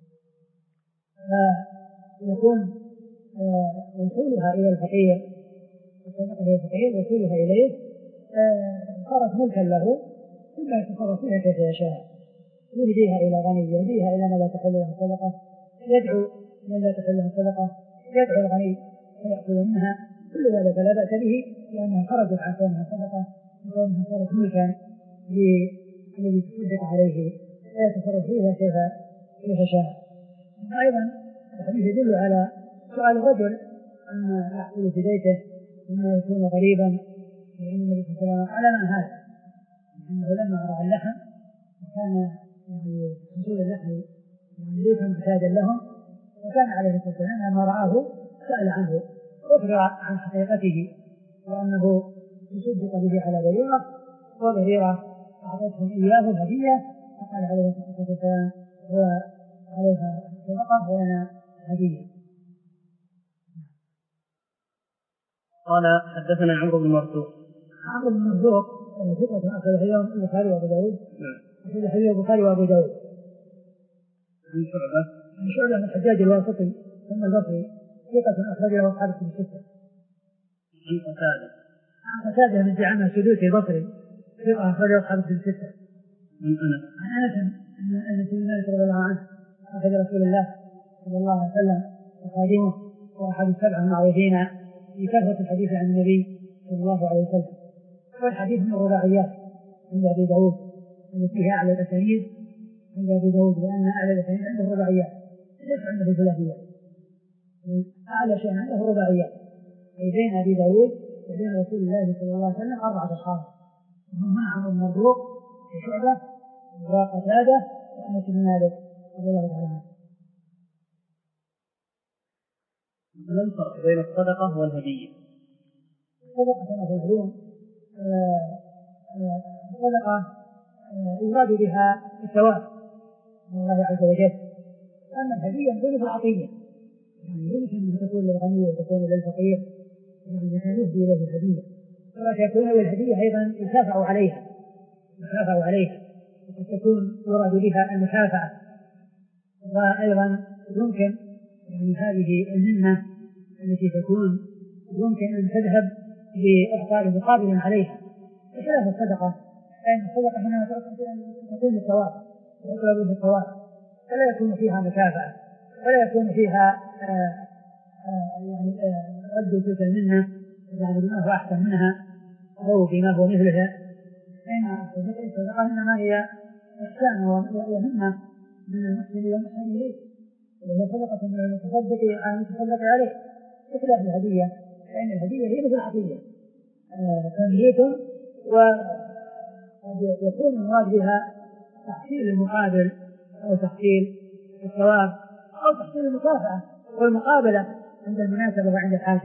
فيكون وصولها إلى الفقير الصدقة إلى الفقير وصولها إليه صارت ملكا له ثم يتصرف فيها كيف يشاء، يهديها إلى غني يهديها إلى من لا تحل له الصدقة، يدعو من لا تحل له الصدقة، يدعو الغني فيأكل منها، كل ذلك لا بأس به لأنها خرجت عن كونها صدقة وكونها صارت ملكا للذي تصدق عليه ويتصرف فيها كيف كيف شاء. أيضا الحديث يدل على سؤال الرجل عما يحصل في بيته مما يكون غريبا، لأن النبي صلى الله عليه وسلم على ما هذا أنه لما رأى اللحم وكان يعني حصول اللحم يعني ليس معتادا لهم، وكان عليه الصلاة والسلام لما رآه سأل عنه وأخبر عن حقيقته وأنه تصدق به على بريرة، وبريرة أعطتهم إياه هدية، فقال عليه الصلاة والسلام هو عليها صدقة ولنا هدية. قال حدثنا عمرو بن مرزوق. عمرو بن مرزوق ثقة أخرج اليوم البخاري وأبو داود. أخرج اليوم البخاري وأبو داود. عن شعبة. عن شعبة بن الحجاج الواسطي ثم البصري ثقة أخرج له أصحاب الكتب الستة. عن قتادة. عن قتادة بن دعامة السدوسي البصري ثقة أخرج له أصحاب الكتب الستة. عن أنس. عن أنس أن أنس بن مالك رضي الله عنه أخذ رسول الله صلى الله عليه وسلم وخادمه وأحد السبع المعروفين في كثرة الحديث عن النبي صلى الله عليه وسلم، والحديث من الرباعيات عند أبي داود التي فيها أعلى الأسانيد عند أبي داود، لأن أعلى الأسانيد عنده الرباعيات ليس عنده الثلاثيات، أعلى شيء عنده الرباعيات، أي بين أبي داود وبين رسول الله صلى الله عليه وسلم أربعة أصحاب وهم عمرو بن مرزوق وشعبة وقتادة وأنس بن مالك رضي الله تعالى عنه. ما الفرق بين الصدقة والهدية؟ الصدقة كما هو معلوم الصدقة يراد بها الثواب من الله عز وجل، أما الهدية يكون في العطية، يعني يمكن أن تكون للغني وتكون للفقير، يعني كان يهدي إليه الهدية، ولا تكون الهدية أيضا يكافأ عليها يكافأ عليها وقد تكون يراد بها المكافأة، وأيضا يمكن يعني هذه المنة التي تكون يمكن أن تذهب بإعطاء مقابل عليها، بخلاف الصدقة، فإن الصدقة هنا تكون للثواب ويطلب به الثواب، فلا يكون فيها مكافأة ولا يكون فيها آآ آآ يعني آآ رد تلك المنة يعني بما هو أحسن منها أو بما هو مثلها. فإن الصدقة إنما هي إحسان ومنة من المحسن إلى المحسن إليه، وهي صدقة من المتصدق على المتصدق عليه، بخلاف الهدية، فإن الهدية هي مثل العطية تمليك، وقد يكون المراد بها تحصيل المقابل أو تحصيل الثواب أو تحصيل المكافأة والمقابلة عند المناسبة وعند الحاجة.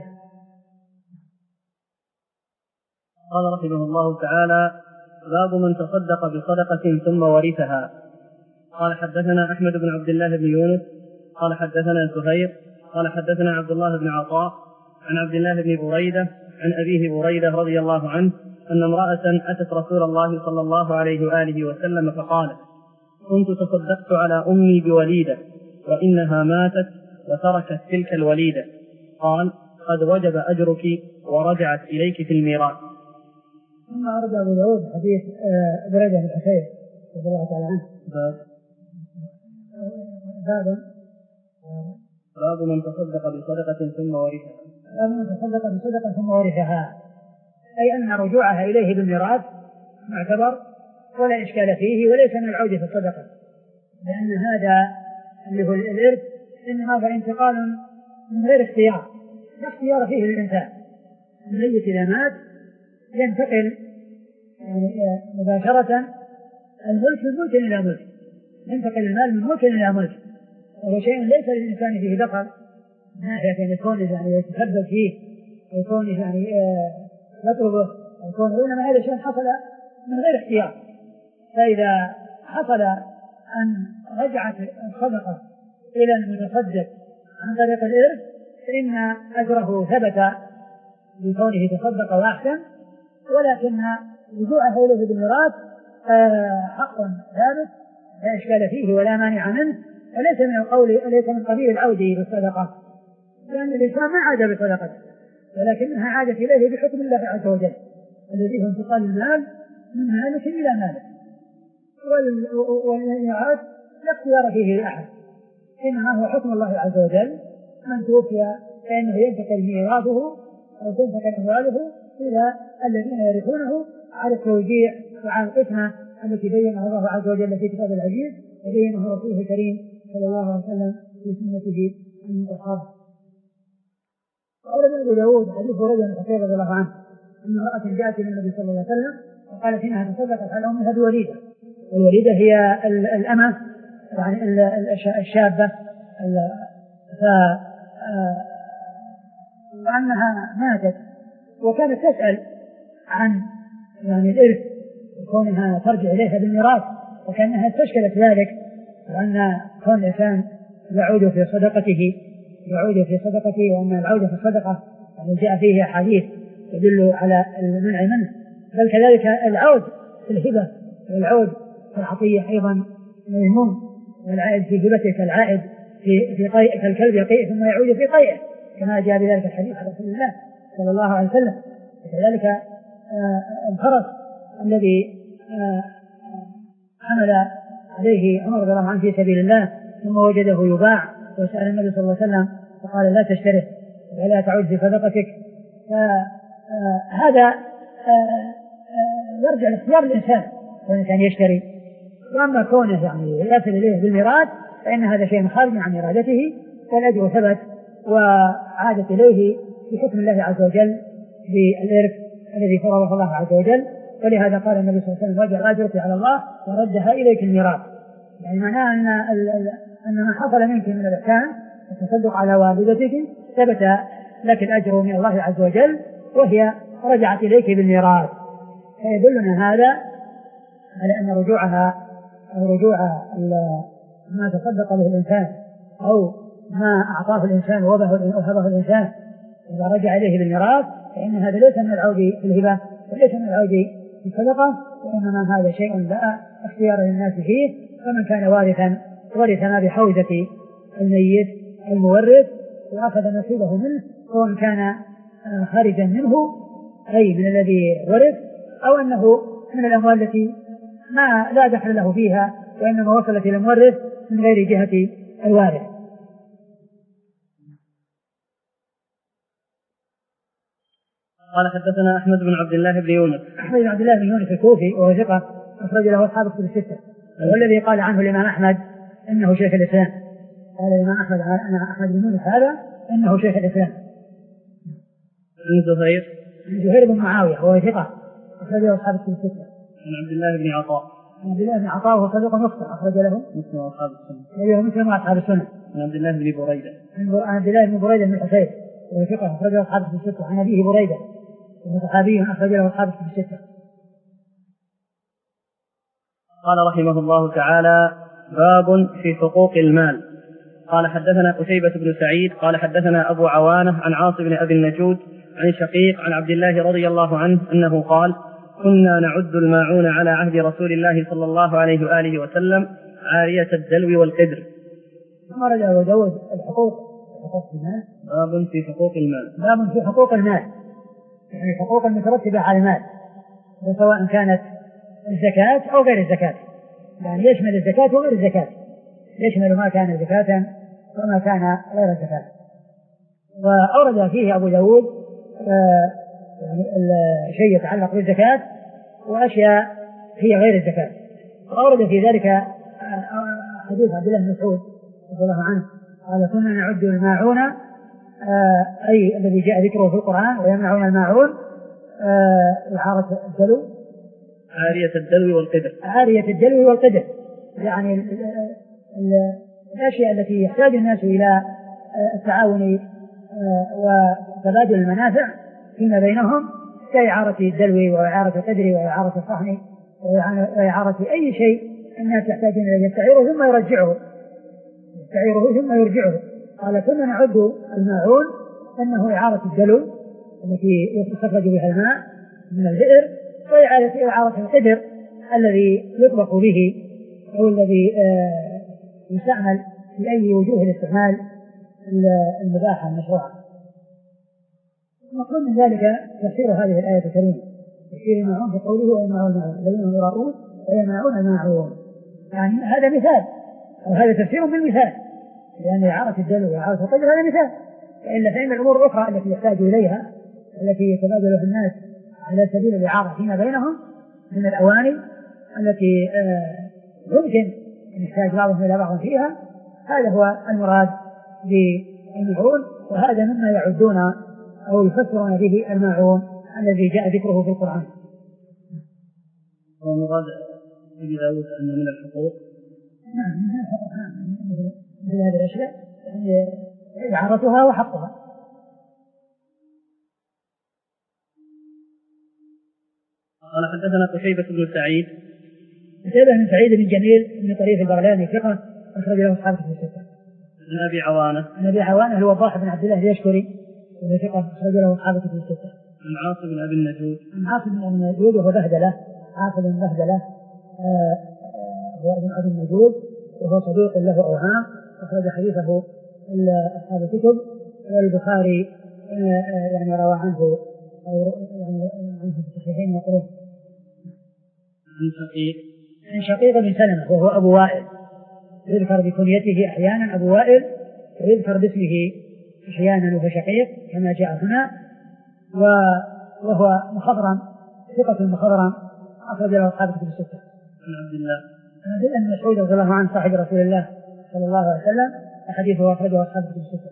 قال رحمه الله تعالى: باب من تصدق بصدقة ثم ورثها. قال حدثنا أحمد بن عبد الله بن يونس قال حدثنا زهير قال حدثنا عبد الله بن عطاء عن عبد الله بن بريدة عن أبيه بريدة رضي الله عنه أن امرأة أتت رسول الله صلى الله عليه وآله وسلم فقالت: كنت تصدقت على أمي بوليدة وإنها ماتت وتركت تلك الوليدة. قال: قد وجب أجرك ورجعت إليك في الميراث. ثم أرد أبو داود حديث بريدة بن حسين رضي الله تعالى عنه. باب باب من تصدق بصدقة ثم ورثها. باب من تصدق بصدقة ثم ورثها، أي أن رجوعها إليه بالميراث معتبر ولا إشكال فيه وليس من العودة في الصدقة، لأن هذا اللي هو الإرث إنما هو انتقال من غير اختيار، لا اختيار فيه للإنسان. الميت إذا مات ينتقل يعني مباشرة الملك من ملك إلى ملك، ينتقل المال من ملك إلى ملك، وهو شيء ليس للإنسان فيه دخل ناحية أن يكون يعني يتسبب فيه أو يكون يعني يطلبه أو يكون، وإنما هذا شيء حصل من غير اختيار. فإذا حصل أن رجعت الصدقة إلى المتصدق عن طريق الإرث فإن أجره ثبت بكونه تصدق وأحسن، ولكن رجوعه إليه بالميراث حق ثابت لا إشكال فيه ولا مانع منه، وليس من القول ليس من قبيل العودة بالصدقة، لأن الإنسان ما عاد بصدقته ولكنها عادت إليه بحكم الله عز وجل الذي هو انتقال المال من مالك إلى مالك، والإعادة لا اختيار فيه لأحد، إنما هو حكم الله عز وجل. من توفي فإنه ينتقل ميراثه أو تنتقل أمواله إلى الذين يرثونه على التوزيع وعلى القسمة التي بينها الله عز وجل في كتاب العزيز وبينه رسوله الكريم صلى الله عليه وسلم في سنته المطهرة. قال أبو داود حديث بريدة بن حسين رضي الله عنه أن امرأة جاءت إلى النبي صلى الله عليه وسلم وقالت إنها تصدقت على أمها بوليدة، والوليدة هي الأمة يعني الشابة، فأنها ماتت وكانت تسأل عن يعني الإرث وكونها ترجع إليها بالميراث، وكأنها استشكلت ذلك، وأن كون الإنسان يعود في صدقته يعود في صدقته وأن العودة في الصدقة يعني جاء فيه حديث يدل على المنع منه، بل كذلك العود في الهبة والعود في العطية أيضا مذموم، والعائد في هبته كالعائد في في قيء كالكلب يقيء ثم يعود في قيئه كما جاء بذلك الحديث عن رسول الله صلى الله عليه وسلم. وكذلك آه الفرس الذي آه حمل عليه عمر رضي الله عنه في سبيل الله ثم وجده يباع وسأل النبي صلى الله عليه وسلم فقال لا تشتره ولا تعود في صدقتك. فهذا يرجع لاختيار الإنسان والإنسان يشتري، وأما كونه يعني يصل إليه بالميراث فإن هذا شيء خارج عن إرادته والأجر ثبت وعادت إليه بحكم الله عز وجل بالإرث الذي فرضه الله عز وجل. ولهذا قال النبي صلى الله عليه وسلم وجه أجرك على الله وردها إليك الميراث، يعني معناه أن, أن ما حصل منك من الإحسان التصدق على والدتك ثبت لك الأجر من الله عز وجل وهي رجعت إليك بالميراث. فيدلنا هذا على أن رجوعها أو رجوع ما تصدق به الإنسان أو ما أعطاه الإنسان ووهبه الإنسان إذا رجع إليه بالميراث فإن هذا ليس من العود في الهبة وليس من العود في الصدقة، وإنما هذا شيء لا اختيار للناس فيه، فمن كان وارثا ورث ما بحوزة الميت المورث وأخذ نصيبه منه، سواء كان خارجا منه أي من الذي ورث، أو أنه من الأموال التي ما لا دخل له فيها وإنما وصلت إلى المورث من غير جهة الوارث. قال حدثنا أحمد بن عبد الله بن يونس. أحمد بن عبد الله بن يونس الكوفي وهو ثقة أخرج له أصحاب الكتب الستة، والذي قال عنه الإمام أحمد إنه شيخ الإسلام. قال الإمام أحمد أنا أحمد بن يونس هذا إنه شيخ الإسلام. عن زهير زهير بن معاوية وهو ثقة أخرج له أصحاب الكتب الستة. عن عبد الله بن عطاء. عن عبد الله بن عطاء وهو صديق مخطئ أخرج له مسلم وأصحاب السنة. أيوه مسلم وأصحاب السنة. عن عبد الله بن بريدة. عن عبد الله بن بريدة بن الحصين وهو ثقة أخرج له أصحاب الكتب الستة. عن أبيه بريدة وهو صحابي أخرج له أصحاب الكتب الستة. قال رحمه الله تعالى: باب في حقوق المال. قال حدثنا قتيبة بن سعيد قال حدثنا أبو عوانة عن عاصم بن أبي النجود عن شقيق عن عبد الله رضي الله عنه أنه قال: كنا نعد الماعون على عهد رسول الله صلى الله عليه وآله وسلم عارية الدلو والقدر. ثم رجع وجوز الحقوق حقوق المال. باب في حقوق المال. باب في حقوق المال، يعني حقوق المترتبة على المال، سواء كانت الزكاة أو غير الزكاة، يعني يشمل الزكاة وغير الزكاة، يشمل ما كان زكاة وما كان غير زكاة. وأورد فيه أبو داود آه يعني شيء يتعلق بالزكاة وأشياء هي غير الزكاة. وأورد في ذلك حديث عبد الله بن مسعود رضي الله عنه قال: كنا نعد الماعون آه أي الذي جاء ذكره في القرآن ويمنعون الماعون آه إعارة الدلو عارية الدلو والقدر. عارية الدلو والقدر يعني ال ال الأشياء التي يحتاج الناس إلى التعاون وتبادل المنافع فيما بينهم كإعارة الدلو وإعارة القدر وإعارة الصحن وإعارة أي شيء الناس يحتاجون إلى يستعيره ثم يرجعه يستعيره ثم يرجعه. قال: كنا نعد الماعون أنه إعارة الدلو التي يستخرج بها الماء من البئر، وإعارة إعارة القدر الذي يطبخ به أو الذي آه يستعمل في أي وجوه الاستعمال المباحة المشروعة. المقصود من ذلك تفسير هذه الآية الكريمة، تفسير الماعون في قوله: ويمنعون الماعون الذين هم يراؤون ويمنعون الماعون، يعني هذا مثال أو هذا تفسير بالمثال، لأن إعارة الدلو وإعارة القدر هذا مثال، فإلا فإن الأمور الأخرى التي يحتاج إليها التي يتبادلها الناس على سبيل الإعارة فيما بينهم من الأواني التي يمكن أن يحتاج بعضهم إلى بعض فيها، هذا هو المراد بالماعون، وهذا مما يعدون أو يفسرون به الماعون الذي جاء ذكره في القرآن. ومراد أبي داود أنه من الحقوق. نعم من الحقوق، مثل هذه الأشياء يعني إعارتها وحقها. قال حدثنا قتيبة بن سعيد. قتيبة بن سعيد بن جميل بن طريف البغلاني ثقة أخرج له أصحاب الكتب الستة. عن أبي عوانة. عن أبي عوانة هو الضاحك بن عبد الله اليشكري وهو ثقة أخرج له أصحاب الكتب الستة. عن عاصم بن أبي النجود. عن عاصم بن أبي النجود وهو بهدلة، عاصم بن بهدلة آه هو ابن أبي النجود وهو صديق له أوهام، أخرج حديثه أصحاب الكتب، والبخاري آه يعني روى عنه أو يعني عنه في الصحيحين يقولون. عن شقيق. عن شقيق بن سلمة وهو أبو وائل، يذكر بكنيته أحيانا أبو وائل ويذكر باسمه أحيانا وهو شقيق كما جاء هنا، وهو مخضرم ثقة مخضرم أخرج له أصحاب الكتب الستة. عن عبد الله. عن عبد الله بن مسعود رضي الله عنه صاحب رسول الله صلى الله عليه وسلم حديثه أخرجه أصحاب الكتب الستة.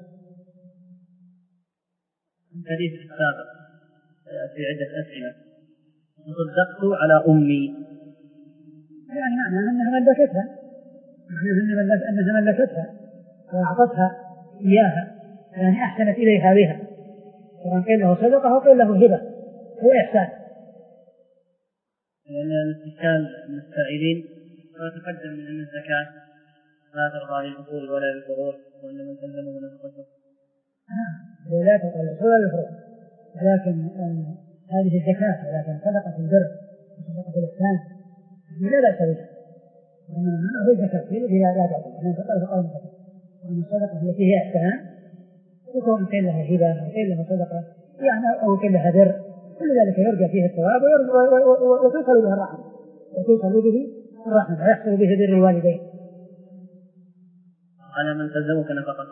حديث السابق في عدة أسئلة: تصدقت على أمي، يعني معنى أنها ملكتها، معنى أنها ملكتها وأعطتها إياها، يعني أحسنت إليها بها، سواء قيل له صدقة أو قيل له هبة، هو إحسان. لأن الاستشكال من السائلين وتقدم من أن الزكاة لا ترضى للأصول ولا للفروع، وأن من تلزمه نفقته. نعم لا ترضى للأصول ولا للفروع، لكن آه هذه الزكاة لكن صدقة البر وصدقة الإحسان لا بأس بها، وإنما هو الزكاة هي التي لا تعطى، لأن تقال فقال الزكاة وأن الصدقة التي هي إحسان وكون كان لها هبة أو كان لها صدقة يعني أو كان لها بر، كل ذلك يرجى فيه الثواب وتوصل به الرحمة وتوصل به الرحمة ويحصل به بر الوالدين. على من تلزمك نفقته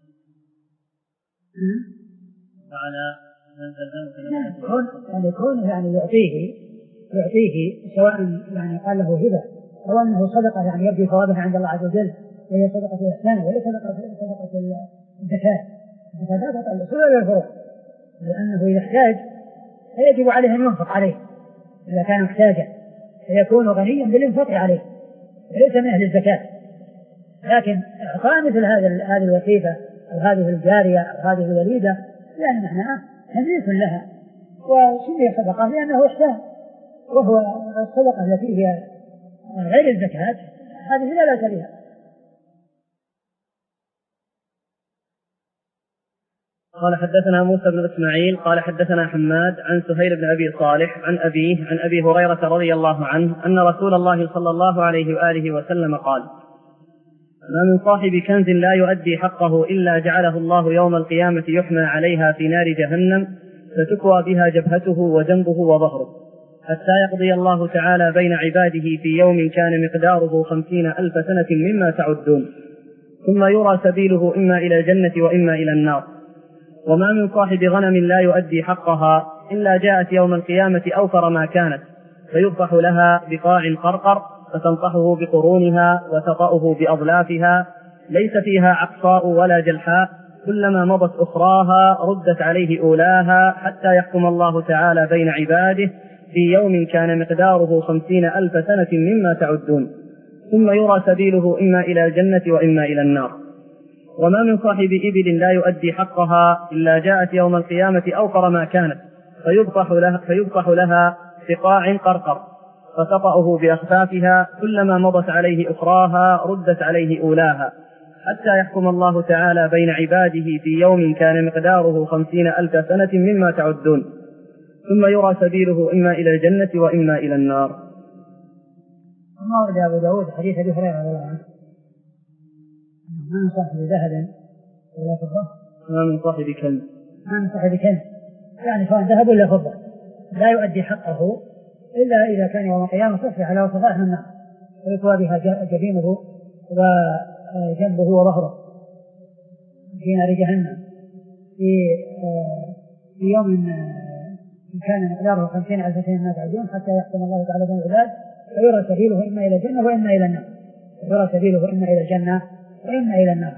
وعلى من تلزمك نفقته يعني كونه يعني يعطيه يعطيه سواء يعني قال له هبة أو أنه صدقة يعني يرجو ثوابها عند الله عز وجل وهي صدقة الإحسان وهي صدقة صدقة الزكاة. الزكاة تطلع الأصول ولا الفروع، لأنه إذا احتاج فيجب عليه أن ينفق عليه إذا كان محتاجا فيكون غنيا بالإنفاق عليه وليس من أهل الزكاة. لكن إعطاء مثل هذا هذه الوظيفة أو هذه الجارية أو هذه الوليدة لأن معناها تمليك لها وسمي صدقة لأنه احتاج، وهو الصدقة التي هي غير الزكاة هذه لا بأس بها. قال حدثنا موسى بن إسماعيل قال حدثنا حماد عن سهيل بن أبي صالح عن أبيه عن أبي هريرة رضي الله عنه أن رسول الله صلى الله عليه وآله وسلم قال: ما من صاحب كنز لا يؤدي حقه إلا جعله الله يوم القيامة يحمى عليها في نار جهنم فتكوى بها جبهته وجنبه وظهره حتى يقضي الله تعالى بين عباده في يوم كان مقداره خمسين ألف سنة مما تعدون، ثم يرى سبيله إما إلى الجنة وإما إلى النار. وما من صاحب غنم لا يؤدي حقها إلا جاءت يوم القيامة أوفر ما كانت فيذبح لها بقاع قرقر فتنطحه بقرونها وتطأه بأضلافها ليس فيها عقصاء ولا جلحاء، كلما مضت أخراها ردت عليه أولاها حتى يحكم الله تعالى بين عباده في يوم كان مقداره خمسين ألف سنة مما تعدون، ثم يرى سبيله إما إلى الجنة وإما إلى النار. وما من صاحب إبل لا يؤدي حقها إلا جاءت يوم القيامة أوفر ما كانت فيذبح لها, فيذبح لها بقاع قرقر فتطأه بأخفافها، كلما مضت عليه أخراها ردت عليه أولاها حتى يحكم الله تعالى بين عباده في يوم كان مقداره خمسين ألف سنة مما تعدون، ثم يرى سبيله إما إلى الجنة وإما إلى النار. ما ورد أبو داود حديث أبي هريرة رضي الله عنه: ما من صاحب ذهب ولا فضة ما من صاحب كنز ما من صاحب كنز يعني سواء ذهب ولا فضة لا يؤدي حقه إلا إذا كان يوم القيامة تصبح على وصفائها النار ويكوى بها جبينه وجنبه وظهره في نار جهنم في في يوم كان مقداره خمسين ألف سنة مما تعدون حتى يحكم الله تعالى بين العباد فيرى سبيله إما إلى الجنة وإما إلى النار يرى سبيله إما إلى الجنة وإما إلى النار.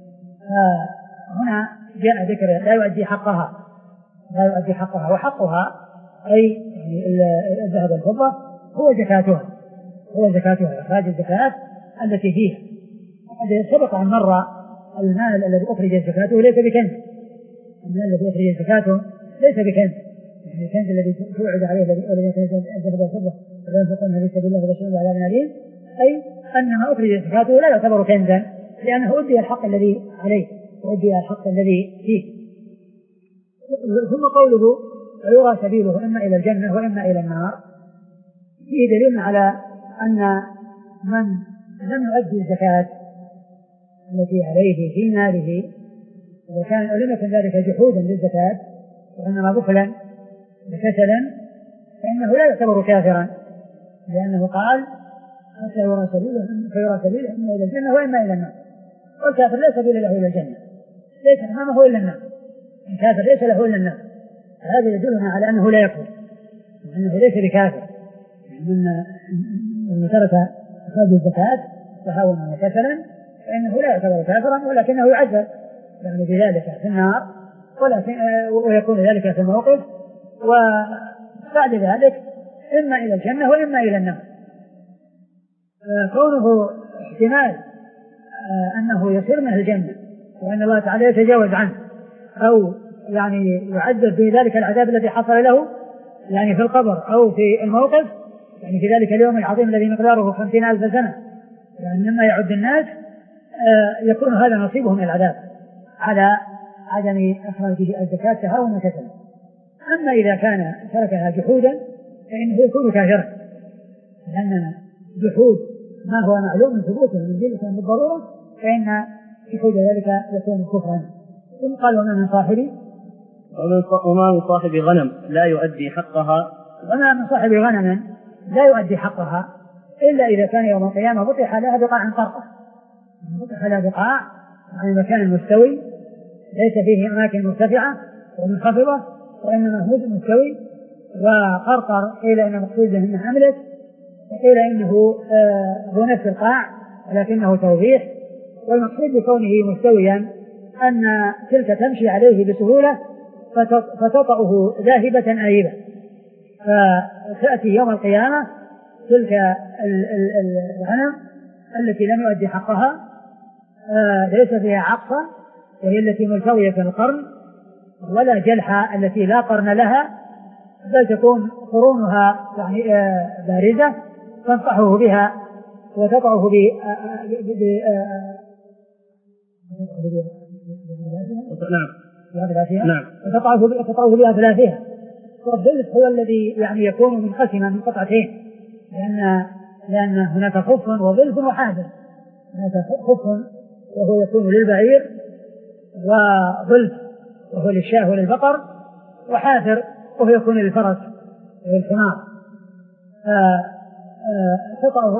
هنا جاء ذكر لا يؤدي حقها لا يؤدي حقها وحقها أي يعني الذهب والفضة هو زكاتها هو زكاتها إخراج الزكاة التي فيها. وقد سبق أن مر المال الذي أخرج زكاته ليس بكنز، المال الذي أخرج زكاته ليس بكنز، يعني الكنز الذي توعد عليه الذي يخرج الذهب والفضة ولا ينفقونها في سبيل الله وبشرهم بعذاب أليم، أي أن ما أخرج زكاته لا يعتبر كنزا لأنه أدي الحق الذي عليه وأدي الحق الذي فيه. ثم قوله ويرى سبيله إما إلى الجنة وإما إلى النار فيه دليل على أن من لم يؤدي الزكاة التي عليه في ماله وكان لم يكن ذلك جحودا للزكاة وإنما بخلا وكسلا فإنه لا يعتبر كافرا، لأنه قال حتى يرى سبيله فيرى سبيله إما إلى الجنة وإما إلى النار. والكافر لا سبيل له إلى الجنة، ليس أمامه إلا النار، الكافر ليس له إلا النار. هذا يدلنا على أنه لا يكفر وأنه ليس بكافر، من ترك إخراج الزكاة تهاونا وكسلا فإنه لا يعتبر كافرا ولكنه يعذب يعني بذلك في النار ولكن ويكون ذلك في الموقف وبعد ذلك إما إلى الجنة وإما إلى النار. كونه احتمال أنه يصير من الجنة وأن الله تعالى يتجاوز عنه أو يعني يعذب في ذلك العذاب الذي حصل له يعني في القبر أو في الموقف يعني في ذلك اليوم العظيم الذي مقداره خمسين ألف سنة يعني مما يعد الناس يكون هذا نصيبه من العذاب على عدم إخراج الزكاة تهاونا وكسلا. أما إذا كان تركها جحودا فإنه يكون كافرا، لأن جحود ما هو معلوم من ثبوته من جلسة بالضرورة فإن جحود ذلك يكون كفرا. ثم قال وما من صاحب وما من صاحب غنم لا يؤدي حقها وما من صاحب غنم لا يؤدي حقها إلا إذا كان يوم القيامة بطح لها بقاع قرقة، بطح لها بقاع عن المكان المستوي ليس فيه أماكن مرتفعة ومنخفضة وإنما هو مستوي وقرقر، قيل إن مقصود به أنه عملت وقيل إنه آه هو نفس القاع ولكنه توضيح. والمقصود بكونه مستويا أن تلك تمشي عليه بسهولة فتطأه ذاهبة آيبة، فتأتي يوم القيامة تلك الغنم التي لم يؤدي حقها آه ليس فيها عقصة وهي التي ملتوية في القرن، ولا جلحة التي لا قرن لها، بل تكون قرونها يعني آه بارزة تنصحه بها وتطعه وتطعه بأثلاثها. والظلف هو الذي يعني يكون منقسما من قطعتين، لأن لأن هناك خف وظلف وحافر. هناك خف وهو يكون للبعير، وظلف وهو للشاة وللبقر، وحافر وهو يكون للفرس والحمار. تطعه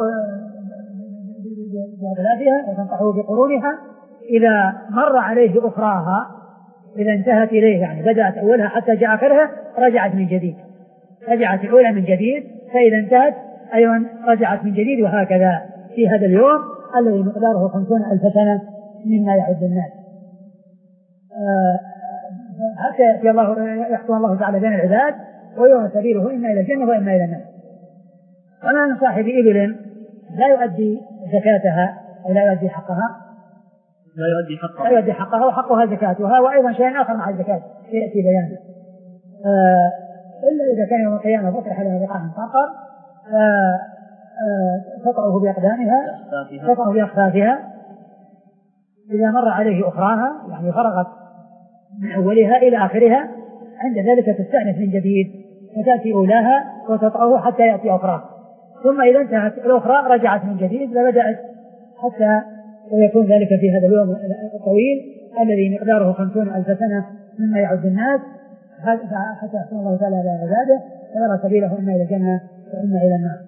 بأثلاثها وتنطحه بقرونها. إذا مر عليه أخراها إذا انتهت إليه يعني بدأت أولها حتى جاء آخرها رجعت من جديد، رجعت الأولى من جديد، فإذا انتهت أيضا رجعت من جديد، وهكذا في هذا اليوم الذي مقداره خمسون ألف سنة مما يعد الناس. آه حتى يأتي الله يحكم الله تعالى بين العباد ويرى سبيله إما إلى الجنة وإما إلى النار. وما من صاحب إبل لا يؤدي زكاتها أو لا يؤدي حقها لا يؤدي حقها لا يؤدي حقها وحقها زكاتها، وأيضا شيء آخر مع الزكاة يأتي بيانه آه إلا إذا كان يوم القيامة بطرح لها بقاع قرقر آه آه تطعه بأقدامها تطعه بأخفافها. إذا مر عليه أخراها يعني فرغت من أولها إلى آخرها، عند ذلك تستأنف من جديد وتأتي أولاها وتطعه حتى يأتي أخراها، ثم إذا انتهت الأخرى رجعت من جديد فبدأت حتى ويكون ذلك في هذا اليوم الطويل الذي مقداره خمسون ألف سنة مما يعد الناس، حتى يحكم الله تعالى على عباده ويرى سبيله إما إلى الجنة وإما إلى النار.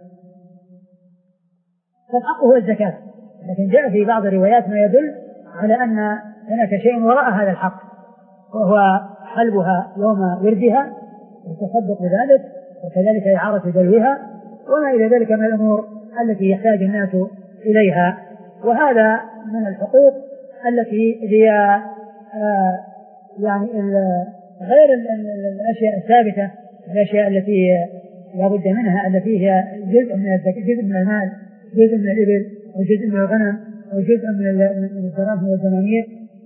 فالحق هو الزكاة، لكن جاء في بعض الروايات ما يدل على أن هناك شيء وراء هذا الحق، وهو حلبها يوم وردها والتصدق بذلك، وكذلك إعارة دلوها وما إلى ذلك من الأمور التي يحتاج الناس إليها. وهذا من الحقوق التي هي آه يعني غير الأشياء الثابتة، الأشياء التي لا بد منها التي هي جزء من الزكاة، جزء من المال، جزء من الإبل وجزء من الغنم وجزء من الدراهم والدنانير.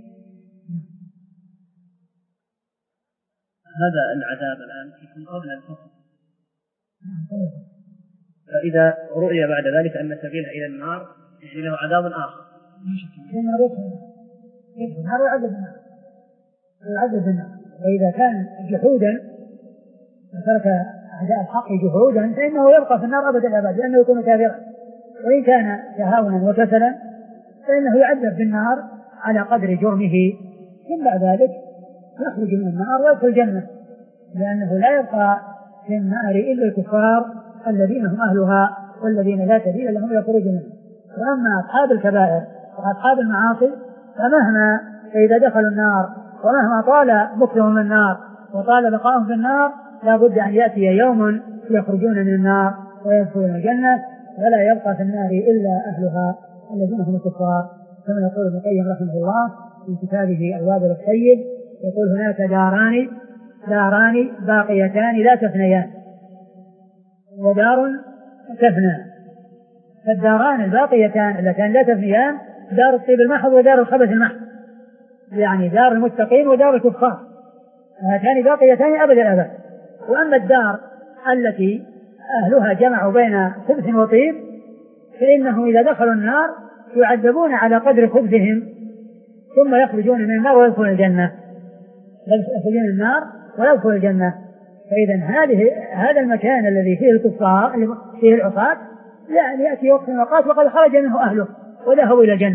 هذا العذاب الآن يكون قبل الحكم، فإذا رؤي بعد ذلك أن سبيله إلى النار يعني له عذاب آخر. النار يعذب النار يعذب النار. وإذا كان جحودا وترك أعداء الحق جحودا فإنه يبقى في النار أبد الأبد لأنه يكون كافرا. وإن كان تهاونا وكسلا فإنه يعذب في النار على قدر جرمه، ثم بعد ذلك يخرج من النار ويدخل الجنة، لأنه لا يبقى في النار إلا الكفار الذين هم أهلها والذين لا سبيل لهم يخرجون منها. وأما أصحاب الكبائر وأصحاب المعاصي فمهما فإذا دخلوا النار ومهما طال مكثهم النار وطال بقاؤهم في النار لا بد أن يأتي يوم يخرجون من النار ويدخلون الجنة، ولا يبقى في النار إلا أهلها الذين هم الكفار. كما يقول ابن القيم رحمه الله في كتابه الوابل الطيب، يقول هناك داران داران باقيتان لا تفنيان ودار تفنى. فالداران الباقيتان اللتان لا تفنيان دار الطيب المحض ودار الخبث المحض، يعني دار المتقين ودار الكفار، هاتان باقيتان أبد الأبد. وأما الدار التي أهلها جمعوا بين خبث وطيب فإنهم إذا دخلوا النار يعذبون على قدر خبثهم ثم يخرجون من النار ويدخلون الجنة، يخرجون من النار ويدخلون الجنة. فإذا هذه هذا المكان الذي فيه الكفار اللي فيه العصاة يعني يأتي وقت من الأوقات وقد خرج منه أهله وذهبوا إلى الجنة،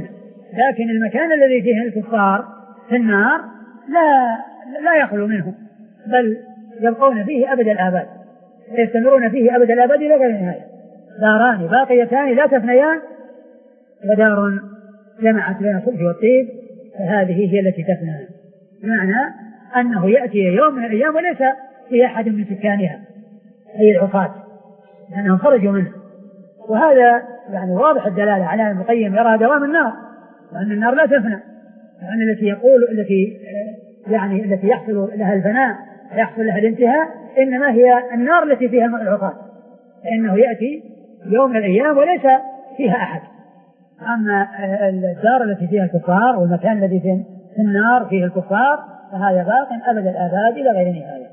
لكن المكان الذي فيه الكفار في النار لا لا يخلو منهم، بل يبقون فيه أبد الآباد، يستمرون فيه أبد الآباد إلى غير نهاية. داران باقيتان لا تفنيان، ودار جمعت بين الصبح والطيب فهذه هي التي تفنى. بمعنى أنه يأتي يوم من الأيام وليس في أحد من سكانها أي العصاة لأنهم خرجوا منه. وهذا يعني واضح الدلالة على أن ابن القيم يرى دوام النار، وأن النار لا تفنى، وأن التي يقول التي يعني التي يحصل لها الفناء يحصل لها الانتهاء إنما هي النار التي فيها العصاة، فإنه يأتي يوم من الأيام وليس فيها أحد. أما الدار التي فيها الكفار والمكان الذي في النار فيه الكفار فهذا باق أبد الآباد إلى غير نهاية.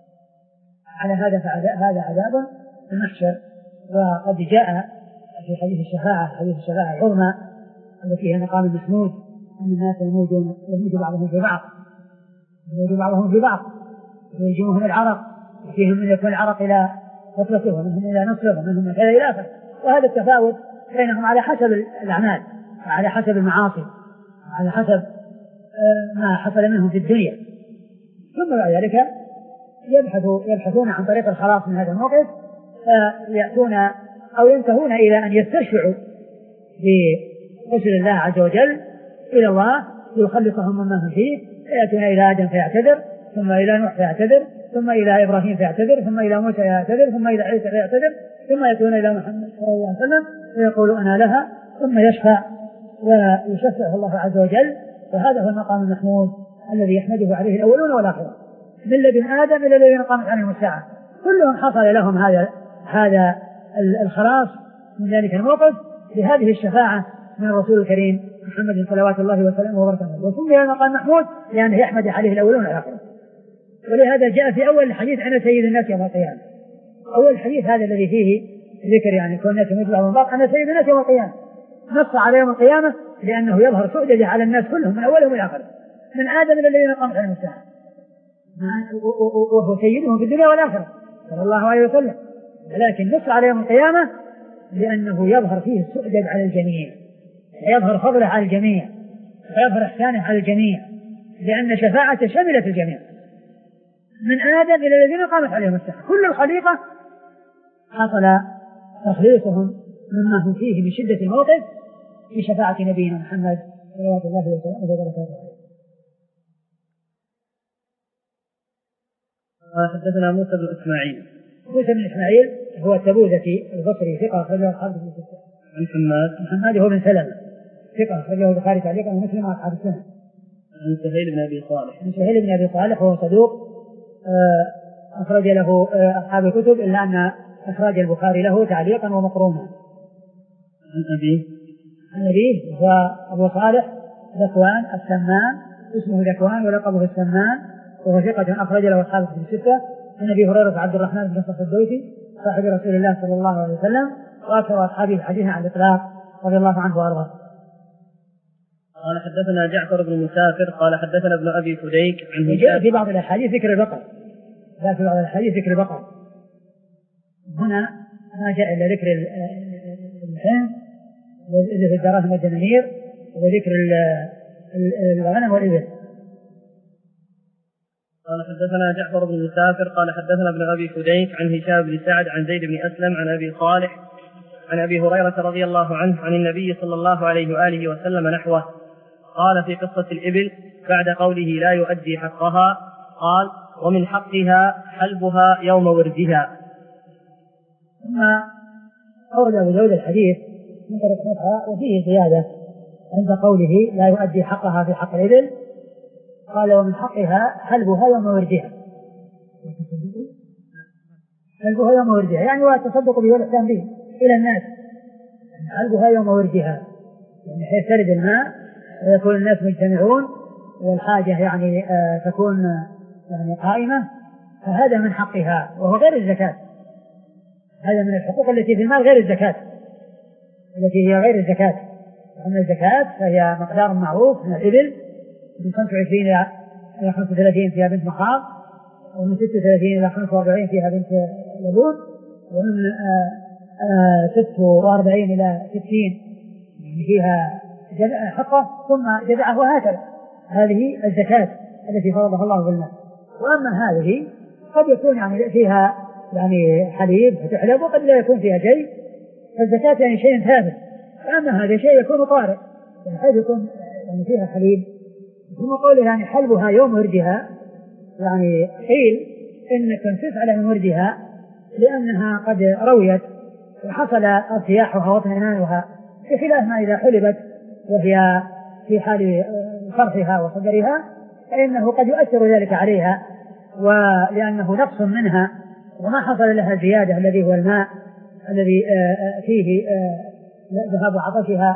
على هذا فهذا عذاب المحشر. وقد جاء في حديث الشفاعة حديث الشفاعة العظمى التي هي مقام المسنود أن الناس يموجون يموج بعضهم في بعض يموج بعضهم في بعض ويجيهم العرق وفيهم من يكون العرق إلى خطوته ومنهم إلى نصره ومنهم من كذا إلى آخره. وهذا التفاوت بينهم على حسب الأعمال وعلى حسب المعاصي وعلى حسب ما حصل منهم في الدنيا. ثم بعد ذلك يبحثوا يبحثون عن طريق الخلاص من هذا الموقف فيأتون أو ينتهون إلى أن يستشفعوا برسل الله عز وجل إلى الله ليخلصهم مما هم فيه، فيأتون إلى آدم فيعتذر، ثم إلى نوح فيعتذر، ثم إلى إبراهيم فيعتذر، ثم إلى موسى فيعتذر، ثم إلى عيسى فيعتذر، ثم يأتون إلى محمد صلى الله عليه وسلم فيقول أنا لها، ثم يشفع ويشفعه الله عز وجل. وهذا هو المقام المحمود الذي يحمده عليه الأولون والآخرون من لدن آدم إلى الذين قامت عليهم الساعة، كلهم حصل لهم هذا هذا الخلاص من ذلك الموقف بهذه الشفاعة من الرسول الكريم محمد صلوات الله وسلامه وبركاته. وسمي المقام محمود لأنه يحمد عليه الأولون والآخرون. ولهذا جاء في أول الحديث أنا سيد الناس يوم القيامة. أول الحديث هذا الذي فيه ذكر يعني كون الناس يموت بعضهم بعض أنا سيد الناس يوم القيامة، نص على يوم القيامة لأنه يظهر سؤدده على الناس كلهم من أولهم إلى آخرهم من آدم إلى الذين قامت عليهم الساعة، وهو سيدهم في الدنيا والآخرة صلى الله عليه وسلم. ولكن نص على يوم القيامة لأنه يظهر فيه السؤدد على الجميع، يظهر فضله على الجميع، ويظهر إحسانه على الجميع، لأن شفاعته شملت الجميع من آدم إلى الذين قامت عليهم الساعة. كل الخليقة حصل تخليصهم مما هم فيه من شدة الموقف في شفاعة نبينا محمد صلوات الله وسلامه وبركاته. حدثنا موسى بن إسماعيل. موسى بن إسماعيل هو التبوذكي البصري ثقة أخرجه الحافظ في الستة. عن حماد. عن حماد هو بن سلمة ثقة أخرجه البخاري تعليقا ومسلم وأصحاب السنة. عن سهيل بن أبي صالح. عن سهيل بن أبي صالح وهو صدوق أخرج له أصحاب الكتب إلا أن أخرج البخاري له تعليقا ومقرونا. عن أبيه. عن أبيه هو أبو صالح ذكوان السمان، اسمه ذكوان ولقبه السمان، وهو ثقة أخرج له أصحاب الكتب الستة. عن أبي هريرة عبد الرحمن بن صخر الدوسي صاحب رسول الله صلى الله عليه وسلم وأكثر أصحابه حديثا عن الإطلاق رضي الله عنه وأرضاه. قال حدثنا جعفر بن مسافر قال حدثنا ابن أبي فديك عن جاء في بعض الأحاديث ذكر البقر، جاء في بعض الأحاديث ذكر البقر، هنا ما جاء إلا ذكر الحين اللي في الدراهم والدنانير وذكر الغنم والإبل. قال حدثنا جعفر بن مسافر قال حدثنا ابن أبي فديك عن هشام بن سعد عن زيد بن أسلم عن أبي صالح عن أبي هريرة رضي الله عنه عن النبي صلى الله عليه وآله وسلم نحوه. قال في قصة الإبل بعد قوله لا يؤدي حقها قال ومن حقها حلبها يوم وردها. ثم أورد أبو داود الحديث من طريق أخرى وفيه زيادة عند قوله لا يؤدي حقها في حق الإبل قال ومن حقها حلبها يوم وردها. حلبها يوم وردها يعني والتصدق به والإحسان به إلى الناس. حلبها يوم وردها يعني حيث ترد الماء ويكون الناس مجتمعون والحاجة يعني آه تكون يعني قائمة، فهذا من حقها وهو غير الزكاة. هذا من الحقوق التي في المال غير الزكاة التي هي غير الزكاة. وأما الزكاة فهي مقدار معروف من الإبل من خمسة وعشرين إلى خمسة وثلاثين فيها بنت مخاض، ومن ستة وثلاثين إلى خمسة وأربعين فيها بنت لبون، ومن آه آه ستة وأربعين إلى ستين فيها حقه ثم جزعه وهكذا. هذه الزكاة التي فرضها الله بالمال. وأما هذه قد يكون يعني فيها يعني حليب فتحلب وقد لا يكون فيها شيء، فالزكاة يعني شيء ثابت. وأما هذا شيء يكون طارئ يعني حيث يكون يعني فيها حليب. ثم قوله يعني حلبها يوم ورجها، يعني قيل إنك تنفس على من ورجها لأنها قد رويت وحصل ارتياحها واطمئنانها، بخلاف ما إذا حلبت وهي في حال فرحها وصدرها فإنه قد يؤثر ذلك عليها، ولأنه نقص منها وما حصل لها زيادة الذي هو الماء الذي فيه ذهاب عطشها،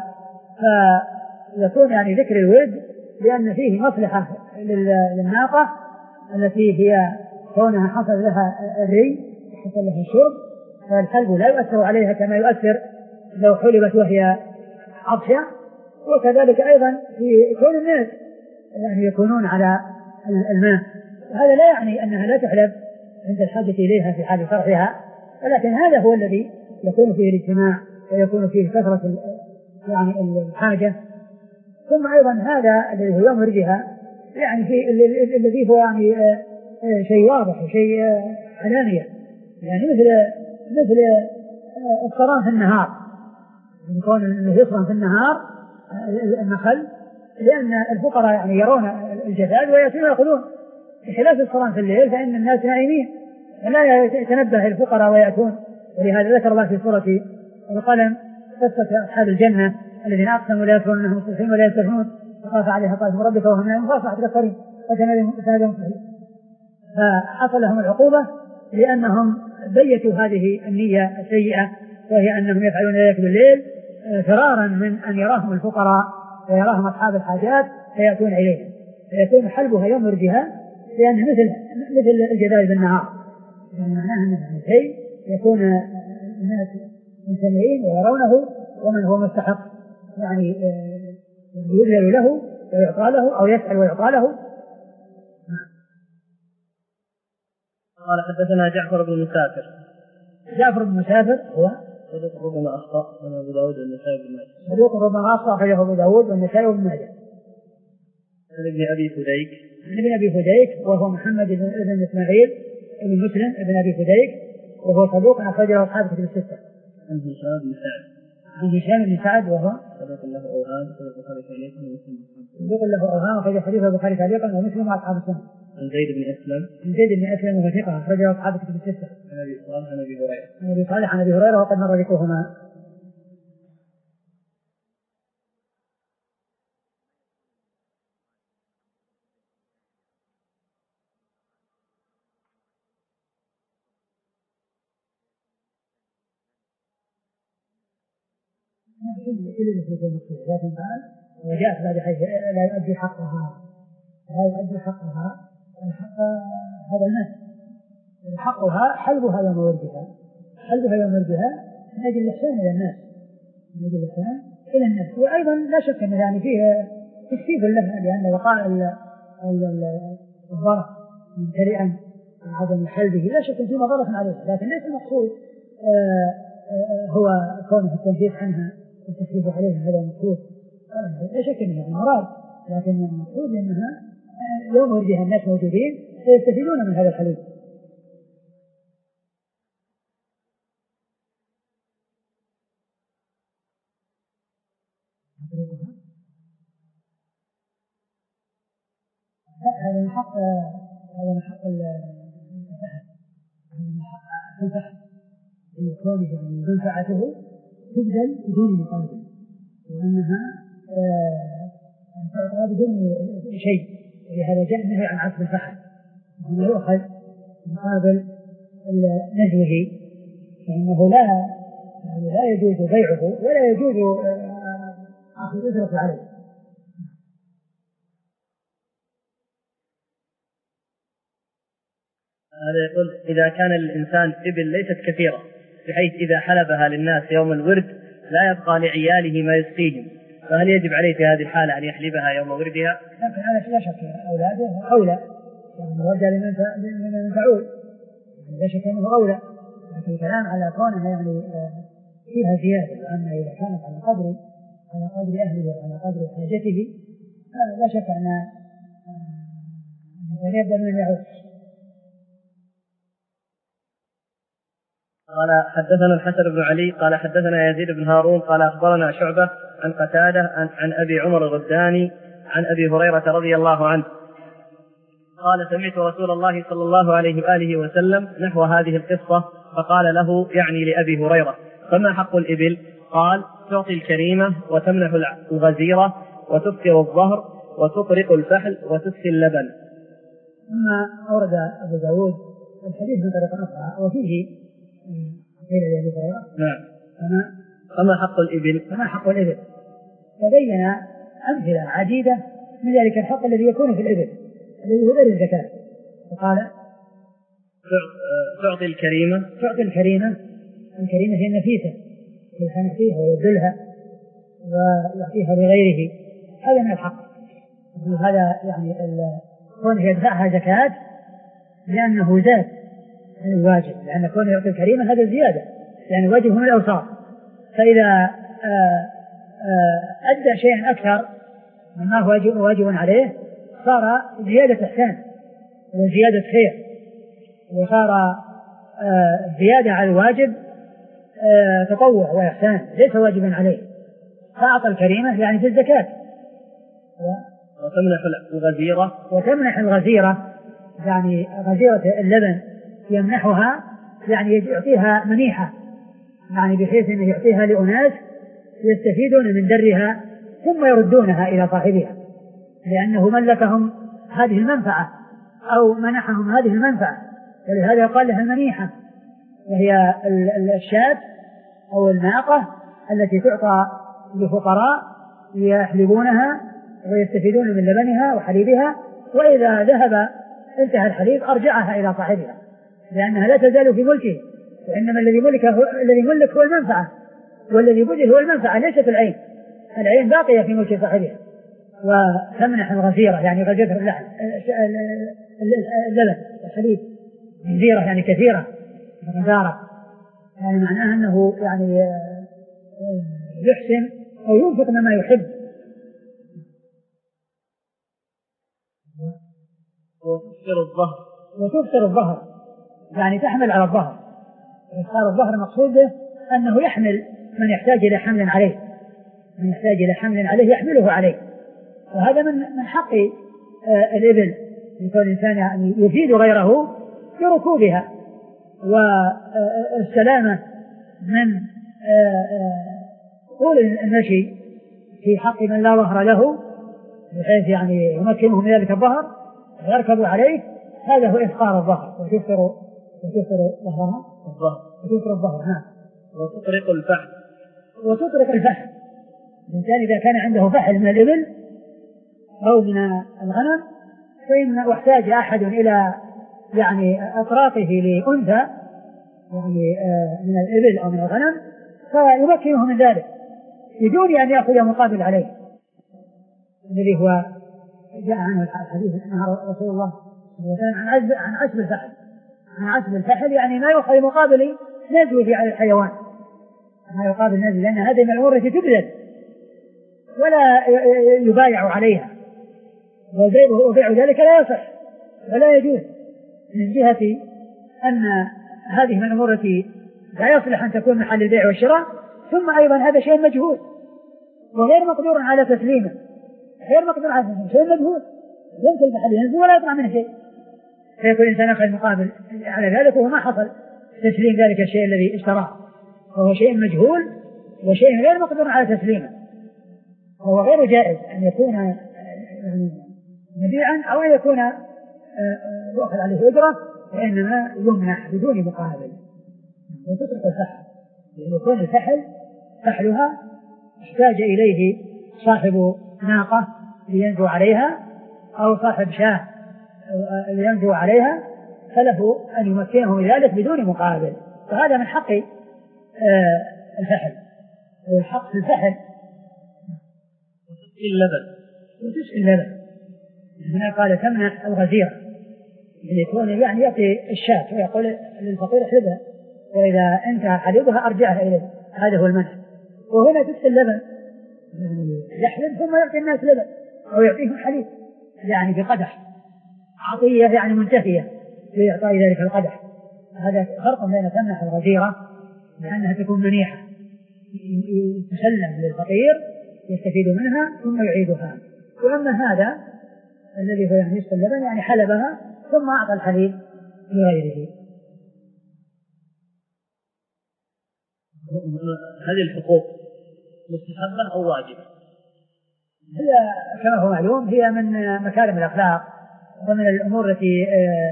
فيكون يعني ذكر الورد لأن فيه مصلحة للناقة التي هي كونها حصل لها الري وحصل لها الشرب، فالحلب لا يؤثر عليها كما يؤثر لو حلبت وهي عطشة. وكذلك أيضا في كون الناس يعني يكونون على الماء، وهذا لا يعني أنها لا تحلب عند الحاجة إليها في حال فرحها، ولكن هذا هو الذي يكون فيه الاجتماع ويكون فيه كثرة يعني الحاجة. ثم أيضا هذا الذي هو يوم ورجها يعني في الذي هو يعني شيء واضح وشيء علانية، يعني مثل مثل الصرام في النهار، يعني يكون اللي يصرم في النهار النخل، لأن الفقراء يعني يرون الجفاف ويأتون ويأخذون، بخلاف الصرام في الليل فإن الناس نائمين لا يتنبه الفقراء ويأتون. ولهذا ذكر الله في سورة القلم قصة أصحاب الجنة الذين أقسموا لا يكفرون أنهم مستحيلون ولا يستثنون فخاف عليها طائف من ربك وهم نائمون فأصبحت كالصريم فتنادوا مستحيل، فحصل لهم العقوبة لأنهم بيتوا هذه النية السيئة، وهي أنهم يفعلون ذلك بالليل فرارا من أن يراهم الفقراء ويراهم أصحاب الحاجات فيأتون إليهم، فيكون حلبها يوم ورجها لأنه مثل مثل الجدال بالنهار، يعني معناها أنه شيء يكون الناس مستمعين ويرونه ومن هو مستحق يعني يبذل له ويعطى له أو يسأل ويعطى له. قال حدثنا جعفر بن مسافر. جعفر بن مسافر هو صدوق ربما أخطأ من أبو داود والنسائي بن ماجه. صدوق ربما أخطأ أخرجه أبو داود والنسائي بن ماجه. عن ابن أبي فديك. عن ابن أبي فديك وهو محمد بن إسماعيل بن مسلم بن أبي فديك وهو صدوق أخرجه أصحاب كتب الستة. عن هشام بن سعد. عن هشام بن سعد وهو صدوق له أوهام أخرجه البخاري تعليقا ومسلم. صدوق له أوهام أخرجه حديث البخاري تعليقا ومسلم وأصحاب السنة. عن زيد بن أسلم. عن زيد بن أسلم وهو ثقة أخرجه أصحاب كتب الستة. عن أبي صالح عن أبي هريرة. عن أبي صالح عن أبي هريرة وقد مر ذكرهما. كل اللي في المقصود، لكن قال وجاءت بعد حيث لا يؤدي حقها، لا يؤدي حقها الحق هذا الناس، حقها حلبها يوم ورجها، حلبها يوم ورجها من أجل الإحسان إلى الناس، من أجل الإحسان إلى الناس. وأيضا لا شك أن يعني فيه تخفيف لها، لأن وقاع الضرر ممتلئا عدم حلبه لا شك أن فيه مضرة عليه، لكن ليس المقصود هو كونه التنفيذ عنها والتخفيف عليها، هذا المقصود لا شك أنه مراد، لكن المقصود أنها يوم ورجها الناس موجودين فيستفيدون من هذا الحليب. هذا من حق هذا من حق الفحل، هذا من حق الفحل يكون يعني منفعته تبذل بدون مقابل، وأنها تعطى بدون شيء، ولهذا جاء النهي عن عصب الفحل، وهنا يؤخذ مقابل نزوه، فإنه لا يعني لا يجوز بيعه ولا يجوز أخذ الأجرة عليه. هذا يقول إذا كان الإنسان إبل ليست كثيرة بحيث إذا حلبها للناس يوم الورد لا يبقى لعياله ما يسقيهم، فهل يجب عليه في هذه الحالة أن يحلبها يوم وردها؟ لكن هذا لا شك أولاده أولى، يعني رجع لمن تعول لا شك أنه أولى، لكن الكلام على كونها يعني فيها زيادة، وأن إذا كانت على قدر على قدر أهله وعلى قدر حاجته لا شك أن يبدأ من يعود. قال حدثنا الحسن بن علي قال حدثنا يزيد بن هارون قال أخبرنا شعبة عن قتادة عن, عن أبي عمر الغداني عن أبي هريرة رضي الله عنه قال سمعت رسول الله صلى الله عليه وآله وسلم نحو هذه القصة فقال له يعني لأبي هريرة فما حق الإبل؟ قال تعطي الكريمة وتمنح الغزيرة وتكثر الظهر وتطرق الفحل وتسقي اللبن. ثم أورد أبو داود الحديث من طريقة أخرى وفيه قيل لأبي هريرة نعم فما, فما حق الإبل؟ فما حق الإبل؟ فبين أمثلة عديدة من ذلك الحق الذي يكون في الإبل الذي هو غير الزكاة. فقال تعطي الكريمة تعطي الكريمة الكريمة هي النفيسة يحنفيها ويبذلها ويعطيها لغيره هذا من الحق. هذا يعني كونه يدفعها زكاة لأنه زاد الواجب لأن كونه يعطي الكريمة هذا زيادة يعني واجب من الأوصاف. فإذا أدى شيئا أكثر مما هو واجب, واجب عليه صار زيادة إحسان وزيادة خير وصار زيادة على الواجب تطوع وإحسان ليس واجبا عليه. فأعطى الكريمة يعني في الزكاة. وتمنح الغزيرة وتمنح الغزيرة يعني غزيرة اللبن يمنحها يعني يعطيها منيحة يعني بحيث أنه يعطيها لأناس يستفيدون من درها ثم يردونها إلى صاحبها لأنه ملكهم هذه المنفعة أو منحهم هذه المنفعة ولهذا يقال لها المنيحة وهي الشاة أو الناقة التي تعطى لفقراء يحلبونها ويستفيدون من لبنها وحليبها وإذا ذهب انتهى الحليب أرجعها إلى صاحبها لأنها لا تزال في ملكه وإنما الذي ملك هو الذي ملك هو المنفعة والذي بذل هو المنفعة ليست العين. العين باقية في ملك صاحبها. وتمنح الغزيرة يعني غزيرة اللبن الحليب غزيرة يعني كثيرة غزارة يعني معناها أنه يعني يحسن أو ينفق مما يحب. وتكسر الظهر وتكسر الظهر يعني تحمل على الظهر. إكسار الظهر مقصود به أنه يحمل من يحتاج إلى حمل عليه من يحتاج إلى حمل عليه يحمله عليه. وهذا من من حق الإبل يكون الإنسان يعني يفيد غيره بركوبها والسلامة من طول المشي في حق من لا ظهر له بحيث يعني يمكنه من ذلك الظهر ويركب عليه. هذا هو إفقار الظهر وتكسر وتكسر ظهرها الظهر وتكسر الظهر ها وتطرق الفحل وتطرق الفحل. الإنسان إذا كان عنده فحل من الإبل أو من الغنم فإن واحتاج أحد إلى يعني أطراقه لأنثى يعني من الإبل أو من الغنم فيمكنه من ذلك بدون أن يأخذ مقابل عليه الذي هو جاء عنه الحديث أنه رسول الله عن عزب عن عزب الفحل عن عزب الفحل يعني ما يؤخذ مقابل نزوه في الحيوان ما يقابل نزوه لأن هذه من الأمور التي تبذل ولا يبايع عليها وبيع ذلك لا يصح ولا يجوز من جهة أن هذه من الأمور التي لا يصلح أن تكون محل البيع والشراء. ثم أيضا هذا شيء مجهول وغير مقدور على تسليمه غير مقدور على تسليمه شيء مجهول يمكن المحل ينزل ولا يطلع منه شيء فيكون الإنسان أخذ مقابل على ذلك وما حصل تسليم ذلك الشيء الذي اشتراه وهو شيء مجهول وشيء غير مقدور على تسليمه. وهو غير جائز أن يكون يعني مبيعا أو أن يكون يؤخذ عليه أجرة وإنما يمنح بدون مقابل. وتترك الفحل يعني يكون الفحل فحلها احتاج إليه صاحب ناقة لينزو عليها أو صاحب شاه لينزو عليها فله أن يمكنه من ذلك بدون مقابل. فهذا من حق الفحل والحق في الفحل وتسقي اللبن وتسقي اللبن. هنا قال تمنح الغزيرة يعني يكون يعني يأتي الشاة ويقول للفقير احلبها وإذا انتهى حليبها أرجعها إليه هذا هو المنح. وهنا تسقي اللبن يعني يحلب ثم يعطي الناس لبن أو يعطيهم حليب يعني بقدح، عطية يعني منتهية في إعطاء ذلك القدح. هذا فرق بين تمنح الغزيرة لأنها تكون منيحة تسلم للفقير يستفيد منها ثم يعيدها، وأما هذا الذي هو يعني يسقي اللبن يعني حلبها ثم أعطى الحليب لغيره. هذه الحقوق مستحبة أو واجبة؟ هي كما هو معلوم هي من مكارم الأخلاق ومن الأمور التي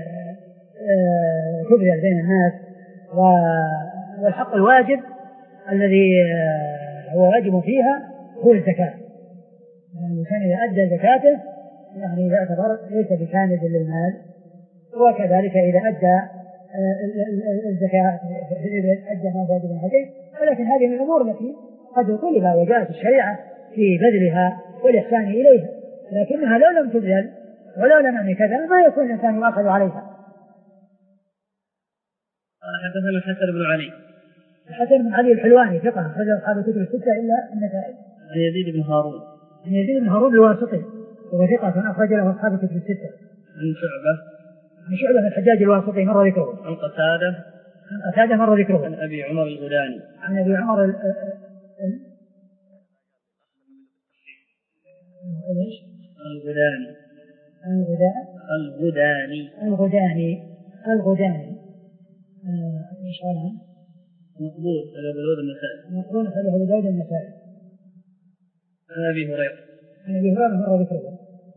تبذل بين الناس، والحق الواجب الذي هو واجب فيها هو الزكاة. يعني الإنسان إذا أدى زكاته يعني يعتبر ليس بكامل للمال، وكذلك إذا أدى الزكاة أدى ما هو واجب عليه. ولكن هذه من الأمور التي قد طلب وجاءت الشريعة في بذلها والإحسان إليها، لكنها لو لم تبذل ولو لم يعمل كذا ما يكون الإنسان يؤاخذ عليها. قال حدثنا الحسن بن علي. الحسن بن علي الحلواني ثقة أخرج أصحاب الكتب الستة إلا النسائي. عن يزيد بن هارون. عن يزيد بن هارون الواسطي وهو ثقة أخرج له أصحاب الكتب الستة. عن شعبة. عن شعبة بن الحجاج الواسطي مر ذكره. عن قتادة. عن قتادة مر ذكره. عن أبي عمر الغداني. عن أبي عمر ال الغداني. الغداني. الغداني. الغداني. الغداني. إيش قال؟ مقبول على أبي داود النسائي. مقبول على أبي داود النسائي. عن أبي هريرة. عن أبي هريرة مر ذكره.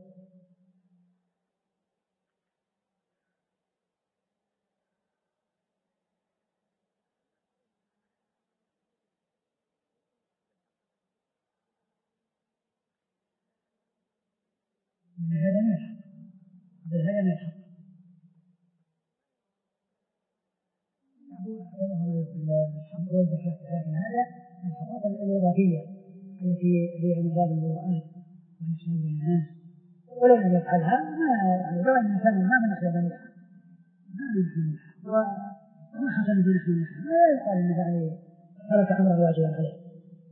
هذا ما يحق، هذا ما يحق. هو الزكاة، لكن هذا من الحقوق الإضافية التي هي من باب المروءات والإحسان بين الناس، ولو لم يفعلها ما يعني لو أن الإنسان ما منح منيحة ما منح منيحة وما حصل منح منيحة ما يقال أنه يعني ترك أمرا واجبا عليه.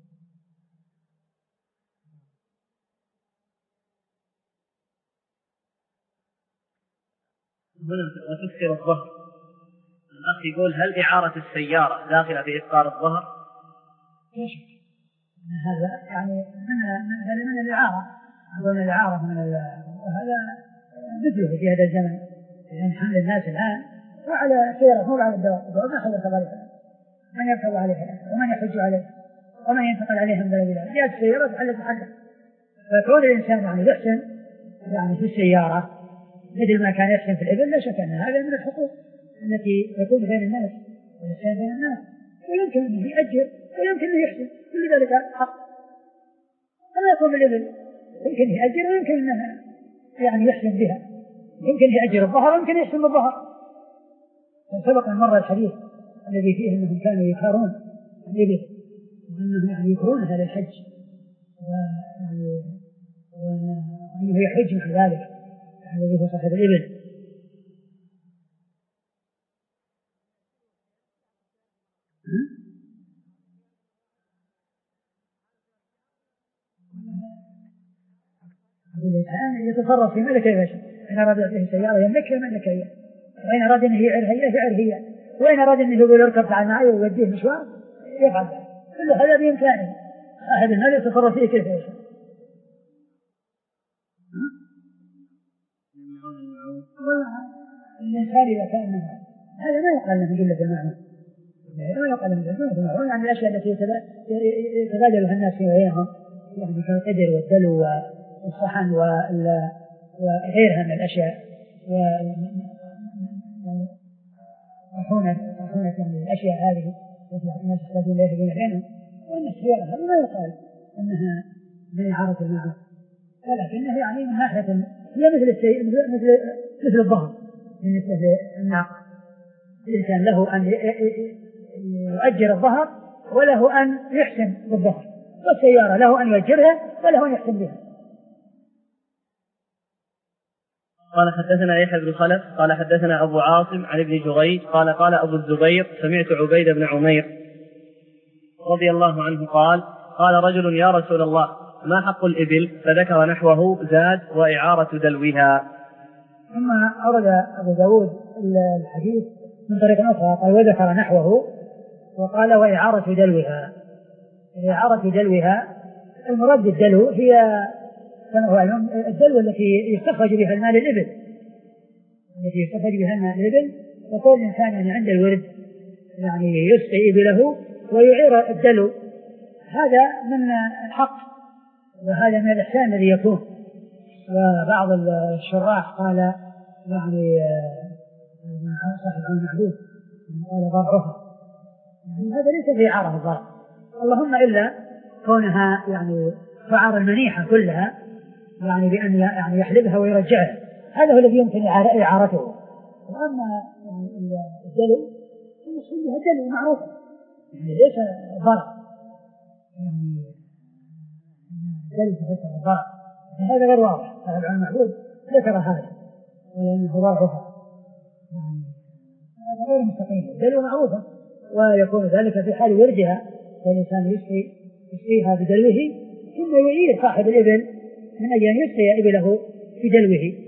هنا وتكسر الظهر. الأخ يقول هل إعارة السيارة داخلة في إفطار الظهر؟ لا شك هذا يعني من هذا من الإعارة، أظن الإعارة من وهذا مثله في هذا الزمن يعني حمل الناس الآن وعلى سيارة مو على الدواب ما حد يركب عليها، من يركب عليها ومن يحج عليها ومن ينتقل عليها من بلد إلى جاءت السيارة تحلت محلها. فكون الإنسان يعني يحسن يعني في السيارة مثل ما كان يحسن في الإبل لا شك أن هذا من الحقوق التي تكون بين الناس والإحسان بين الناس، ويمكن أن يأجر ويمكن أن يحسن كل ذلك حق. أما يكون بالإبل يمكن يأجر ويمكن أنها يعني يحسن بها، يمكن يأجر الظهر ويمكن يحسن بالظهر. سبق أن مر الحديث الذي فيه أنهم كانوا يكارون الإبل وأنهم يعني يكرونها للحج ويعني وأنه يحج مع ذلك الذي هو صاحب الإبل. الآن يتصرف في ملك يشاء، إن أراد به سيارة يملك يملك هي، وإن أراد أنه يعر هي يعر هي، وإن أراد أنه يقول اركب تعال معي ويوديه مشوار يفعل ذلك. كل هذا بإمكانه، أحد المال يتصرف فيه كيف يشاء. الإنسان إذا كان منها هذا ما يقال له جلة المعنى، ما يقال له جلة المعنى عن الأشياء التي يتبادلها الناس في بينهم يعني كالقدر والدلو والصحن وغيرها من الأشياء وحونة وحونة يعني الأشياء هذه التي الناس يحتاجون إليها بين بينهم. وأن السيارة هذه ما يقال أنها من إعارة المال، ولكنها يعني من ناحية هي مثل الشيء مثل مثل الظهر مثل الناقة. الإنسان له أن يؤجر الظهر وله أن يحسن بالظهر، والسيارة له أن يؤجرها وله أن يحسن بها. قال حدثنا يحيى بن خلف قال حدثنا أبو عاصم عن ابن جريج قال قال أبو الزبير سمعت عبيد بن عمير رضي الله عنه قال قال رجل يا رسول الله ما حق الإبل؟ فذكر نحوه زاد وإعارة دلوها. ثم أورد أبو داود الحديث من طريق أخرى قال وذكر نحوه وقال وإعارة دلوها. إعارة دلوها المراد بالدلو هي الدلو التي يستخرج بها المال الإبل، التي يستخرج بها المال الإبل. يقول الإنسان يعني عند الورد يعني يسقي إبله ويعير الدلو، هذا من الحق وهذا من الإحسان الذي يكون. وبعض الشراح قال يعني صاحب المحدود قال ضرعها، يعني هذا ليس في إعارة الضرع، اللهم إلا كونها يعني تعار المنيحة كلها يعني بأن يعني يحلبها ويرجعها، هذا هو الذي يمكن إعارته. وأما الدلو المقصود بها الدلو معروفة يعني ليس ضرع، يعني الدلو تفسر الضرع، هذا غير واضح. هذا المحدود ذكر هذا ولأنه ضرعها، يعني هذا غير مستقيم. الدلو معروفة ويكون ذلك في حال وردها، والإنسان يسقي يسقيها بدلوه ثم يعير صاحب الإبل من أجل أن يسقي إبله بدلوه.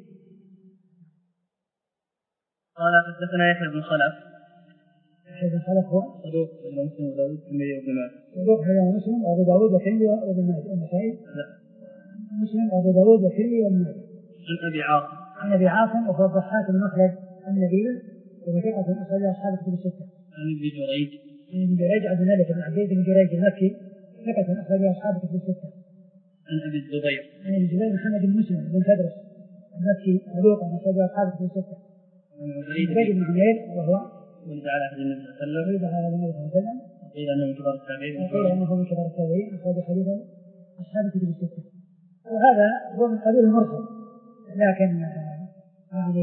قال حدثنا يحيى بن خلف. يحيى بن خلف هو صدوق بن مسلم وداود والترمذي وابن ماجه. صدوق بن مسلم وأبو داود والترمذي وابن ماجه. والنسائي لا مسلم وأبو داود والترمذي وابن ماجه. عن أبي عاصم. عن أبي عاصم وهو الضحاك بن مخلد النبيل وهو ثقة أخرج أصحاب الكتب الستة. عن ابن جريج. عن ابن جريج عبد الملك بن عبيد بن جريج المكي ثقة أخرج أصحاب الكتب الستة. عن أبي الزبير. عن أبي الزبير محمد بن مسلم بن تدرس المكي صدوق أخرج أصحاب الكتب الستة. عن عبيد بن عمير وهو ولد على عهد النبي صلى الله عليه وسلم. ولد على النبي صلى الله عليه وسلم. وقيل أنه من كبار التابعين. وقيل أنه من كبار التابعين أخرج حديثه أصحاب الكتب الستة. وهذا هو من قبيل المرسل، لكن يعني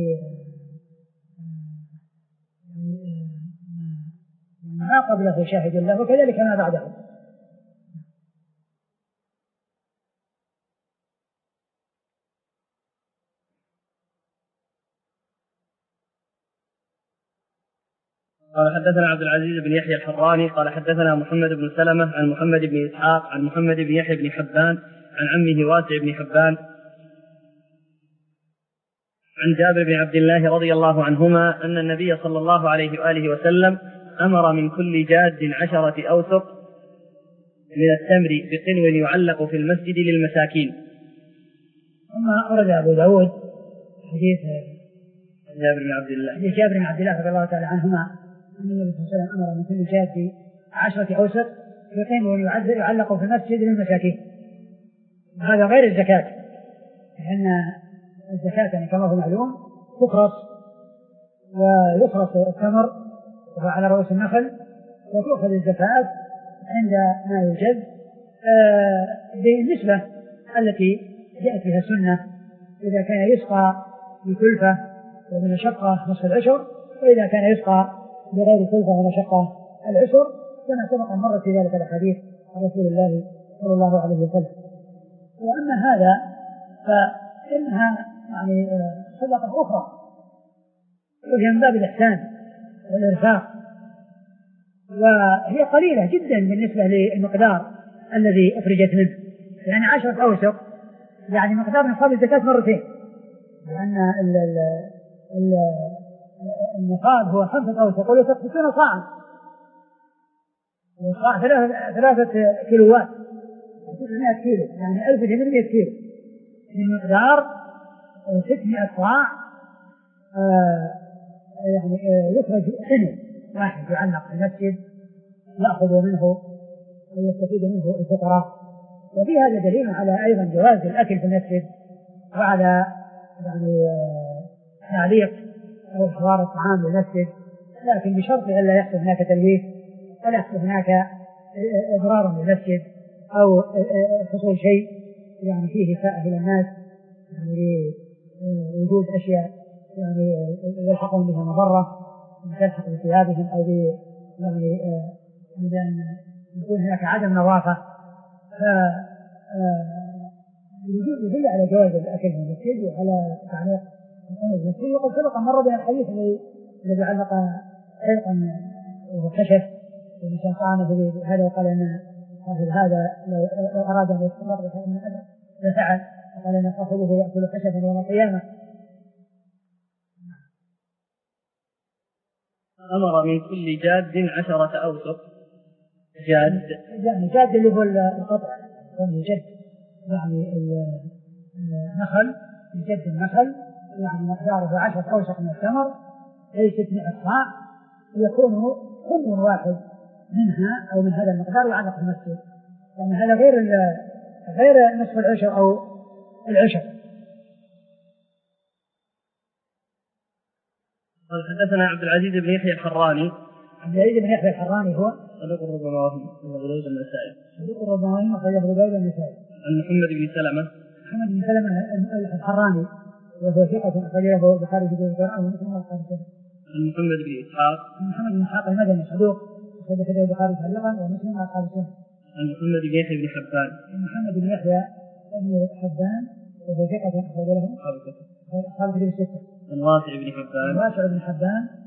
ما قبله شاهد له وكذلك ما بعده. قال حدثنا عبد العزيز بن يحيى الحراني قال حدثنا محمد بن سلمة عن محمد بن إسحاق عن محمد بن يحيى بن حبان عن عمه واسع بن حبان عن جابر بن عبد الله رضي الله عنهما أن النبي صلى الله عليه وآله وسلم أمر من كل جاد عشرة أوسق من التمر بقنو يعلق في المسجد للمساكين. ثم أورد أبو داود حديث جابر بن عبد الله حديث جابر بن عبد الله رضي الله تعالى عنهما أن النبي صلى الله عليه وسلم أمر من كل جاد عشرة أوسق بقنو يعلق في المسجد للمساكين. هذا غير الزكاة، لأن الزكاة يعني كما هو معلوم تخرص ويخرص التمر وهو على رؤوس النخل وتؤخذ الزكاة عند ما يوجد آه بالنسبة التي جاءت بها السنة، إذا كان يسقى بكلفة وبمشقة نصف العشر، وإذا كان يسقى بغير كلفة ومشقة العشر، كما سبق أن مرت في ذلك الحديث عن رسول الله صلى الله عليه وسلم. وأما هذا فإنها يعني صدقة أخرى وهي من باب الإحسان والإرفاق، وهي قليلة جدا بالنسبة للمقدار الذي أخرجت منه، يعني عشرة أوسق يعني مقدار نصاب الزكاة مرتين، لأن النصاب هو خمسة أوسق ويوسق ستون صاعا، والصاع ثلاثة كيلوات ستمائة كيلو، يعني ألف وثمانمائة كيلو من مقدار ستمائة صاع آه يعني آه يخرج قنو واحد يعلق في المسجد يأخذ منه ويستفيد منه الفقراء. وفي هذا دليل على أيضا جواز الأكل في المسجد وعلى يعني تعليق أو إحضار الطعام للمسجد، لكن بشرط ألا يحصل هناك تلويث ولا يحصل هناك إضرار للمسجد أو حصول شيء يعني فيه إساءة إلى الناس، يعني وجود أشياء يعني يلحقون بها مضرة تلحق بثيابهم أو يعني أن يكون هناك عدم نظافة، فيدل على جواز الأكل في المسجد وعلى تعليق القنوت في المسجد. وقد سبق مرة بين الحديث الذي علق حلقا وهو خشب والإنسان طعنه بهذا وقال أن صاحب هذا لو, لو أراد أن يتصرف بشيء من هذا لفعل، وقال أن صاحبه يأكل خشبا يوم القيامة. أمر من كل جاد عشرة أوسق. جاد يعني جاد اللي هو القطع، يعني جد يعني النخل، جد النخل يعني مقداره عشرة أوسق من التمر، ليست مئة صاع، يكون كل واحد منها أو من هذا المقدار يعلق في المسجد، يعني هذا غير غير نصف العشر أو العشر. قال حدثنا عبد العزيز بن يحيى الحراني. عبد العزيز بن يحيى الحراني هو صدوق ربما وهم أبو داود النسائي. صدوق ربما وهم أبو داود النسائي. عن محمد بن سلمة. محمد بن سلمة الحراني وهو ثقة أخرج له البخاري في القرآن ومسلم والبخاري. عن محمد بن إسحاق. عن محمد بن إسحاق المدني صدوق أخرج له البخاري تعليقا ومسلم وأصحاب السنة. عن محمد بن يحيى بن حبان. عن محمد بن يحيى بن حبان وهو ثقة أخرج له أصحاب الكتب الستة. عن واسع بن حبان. واسع بن حبان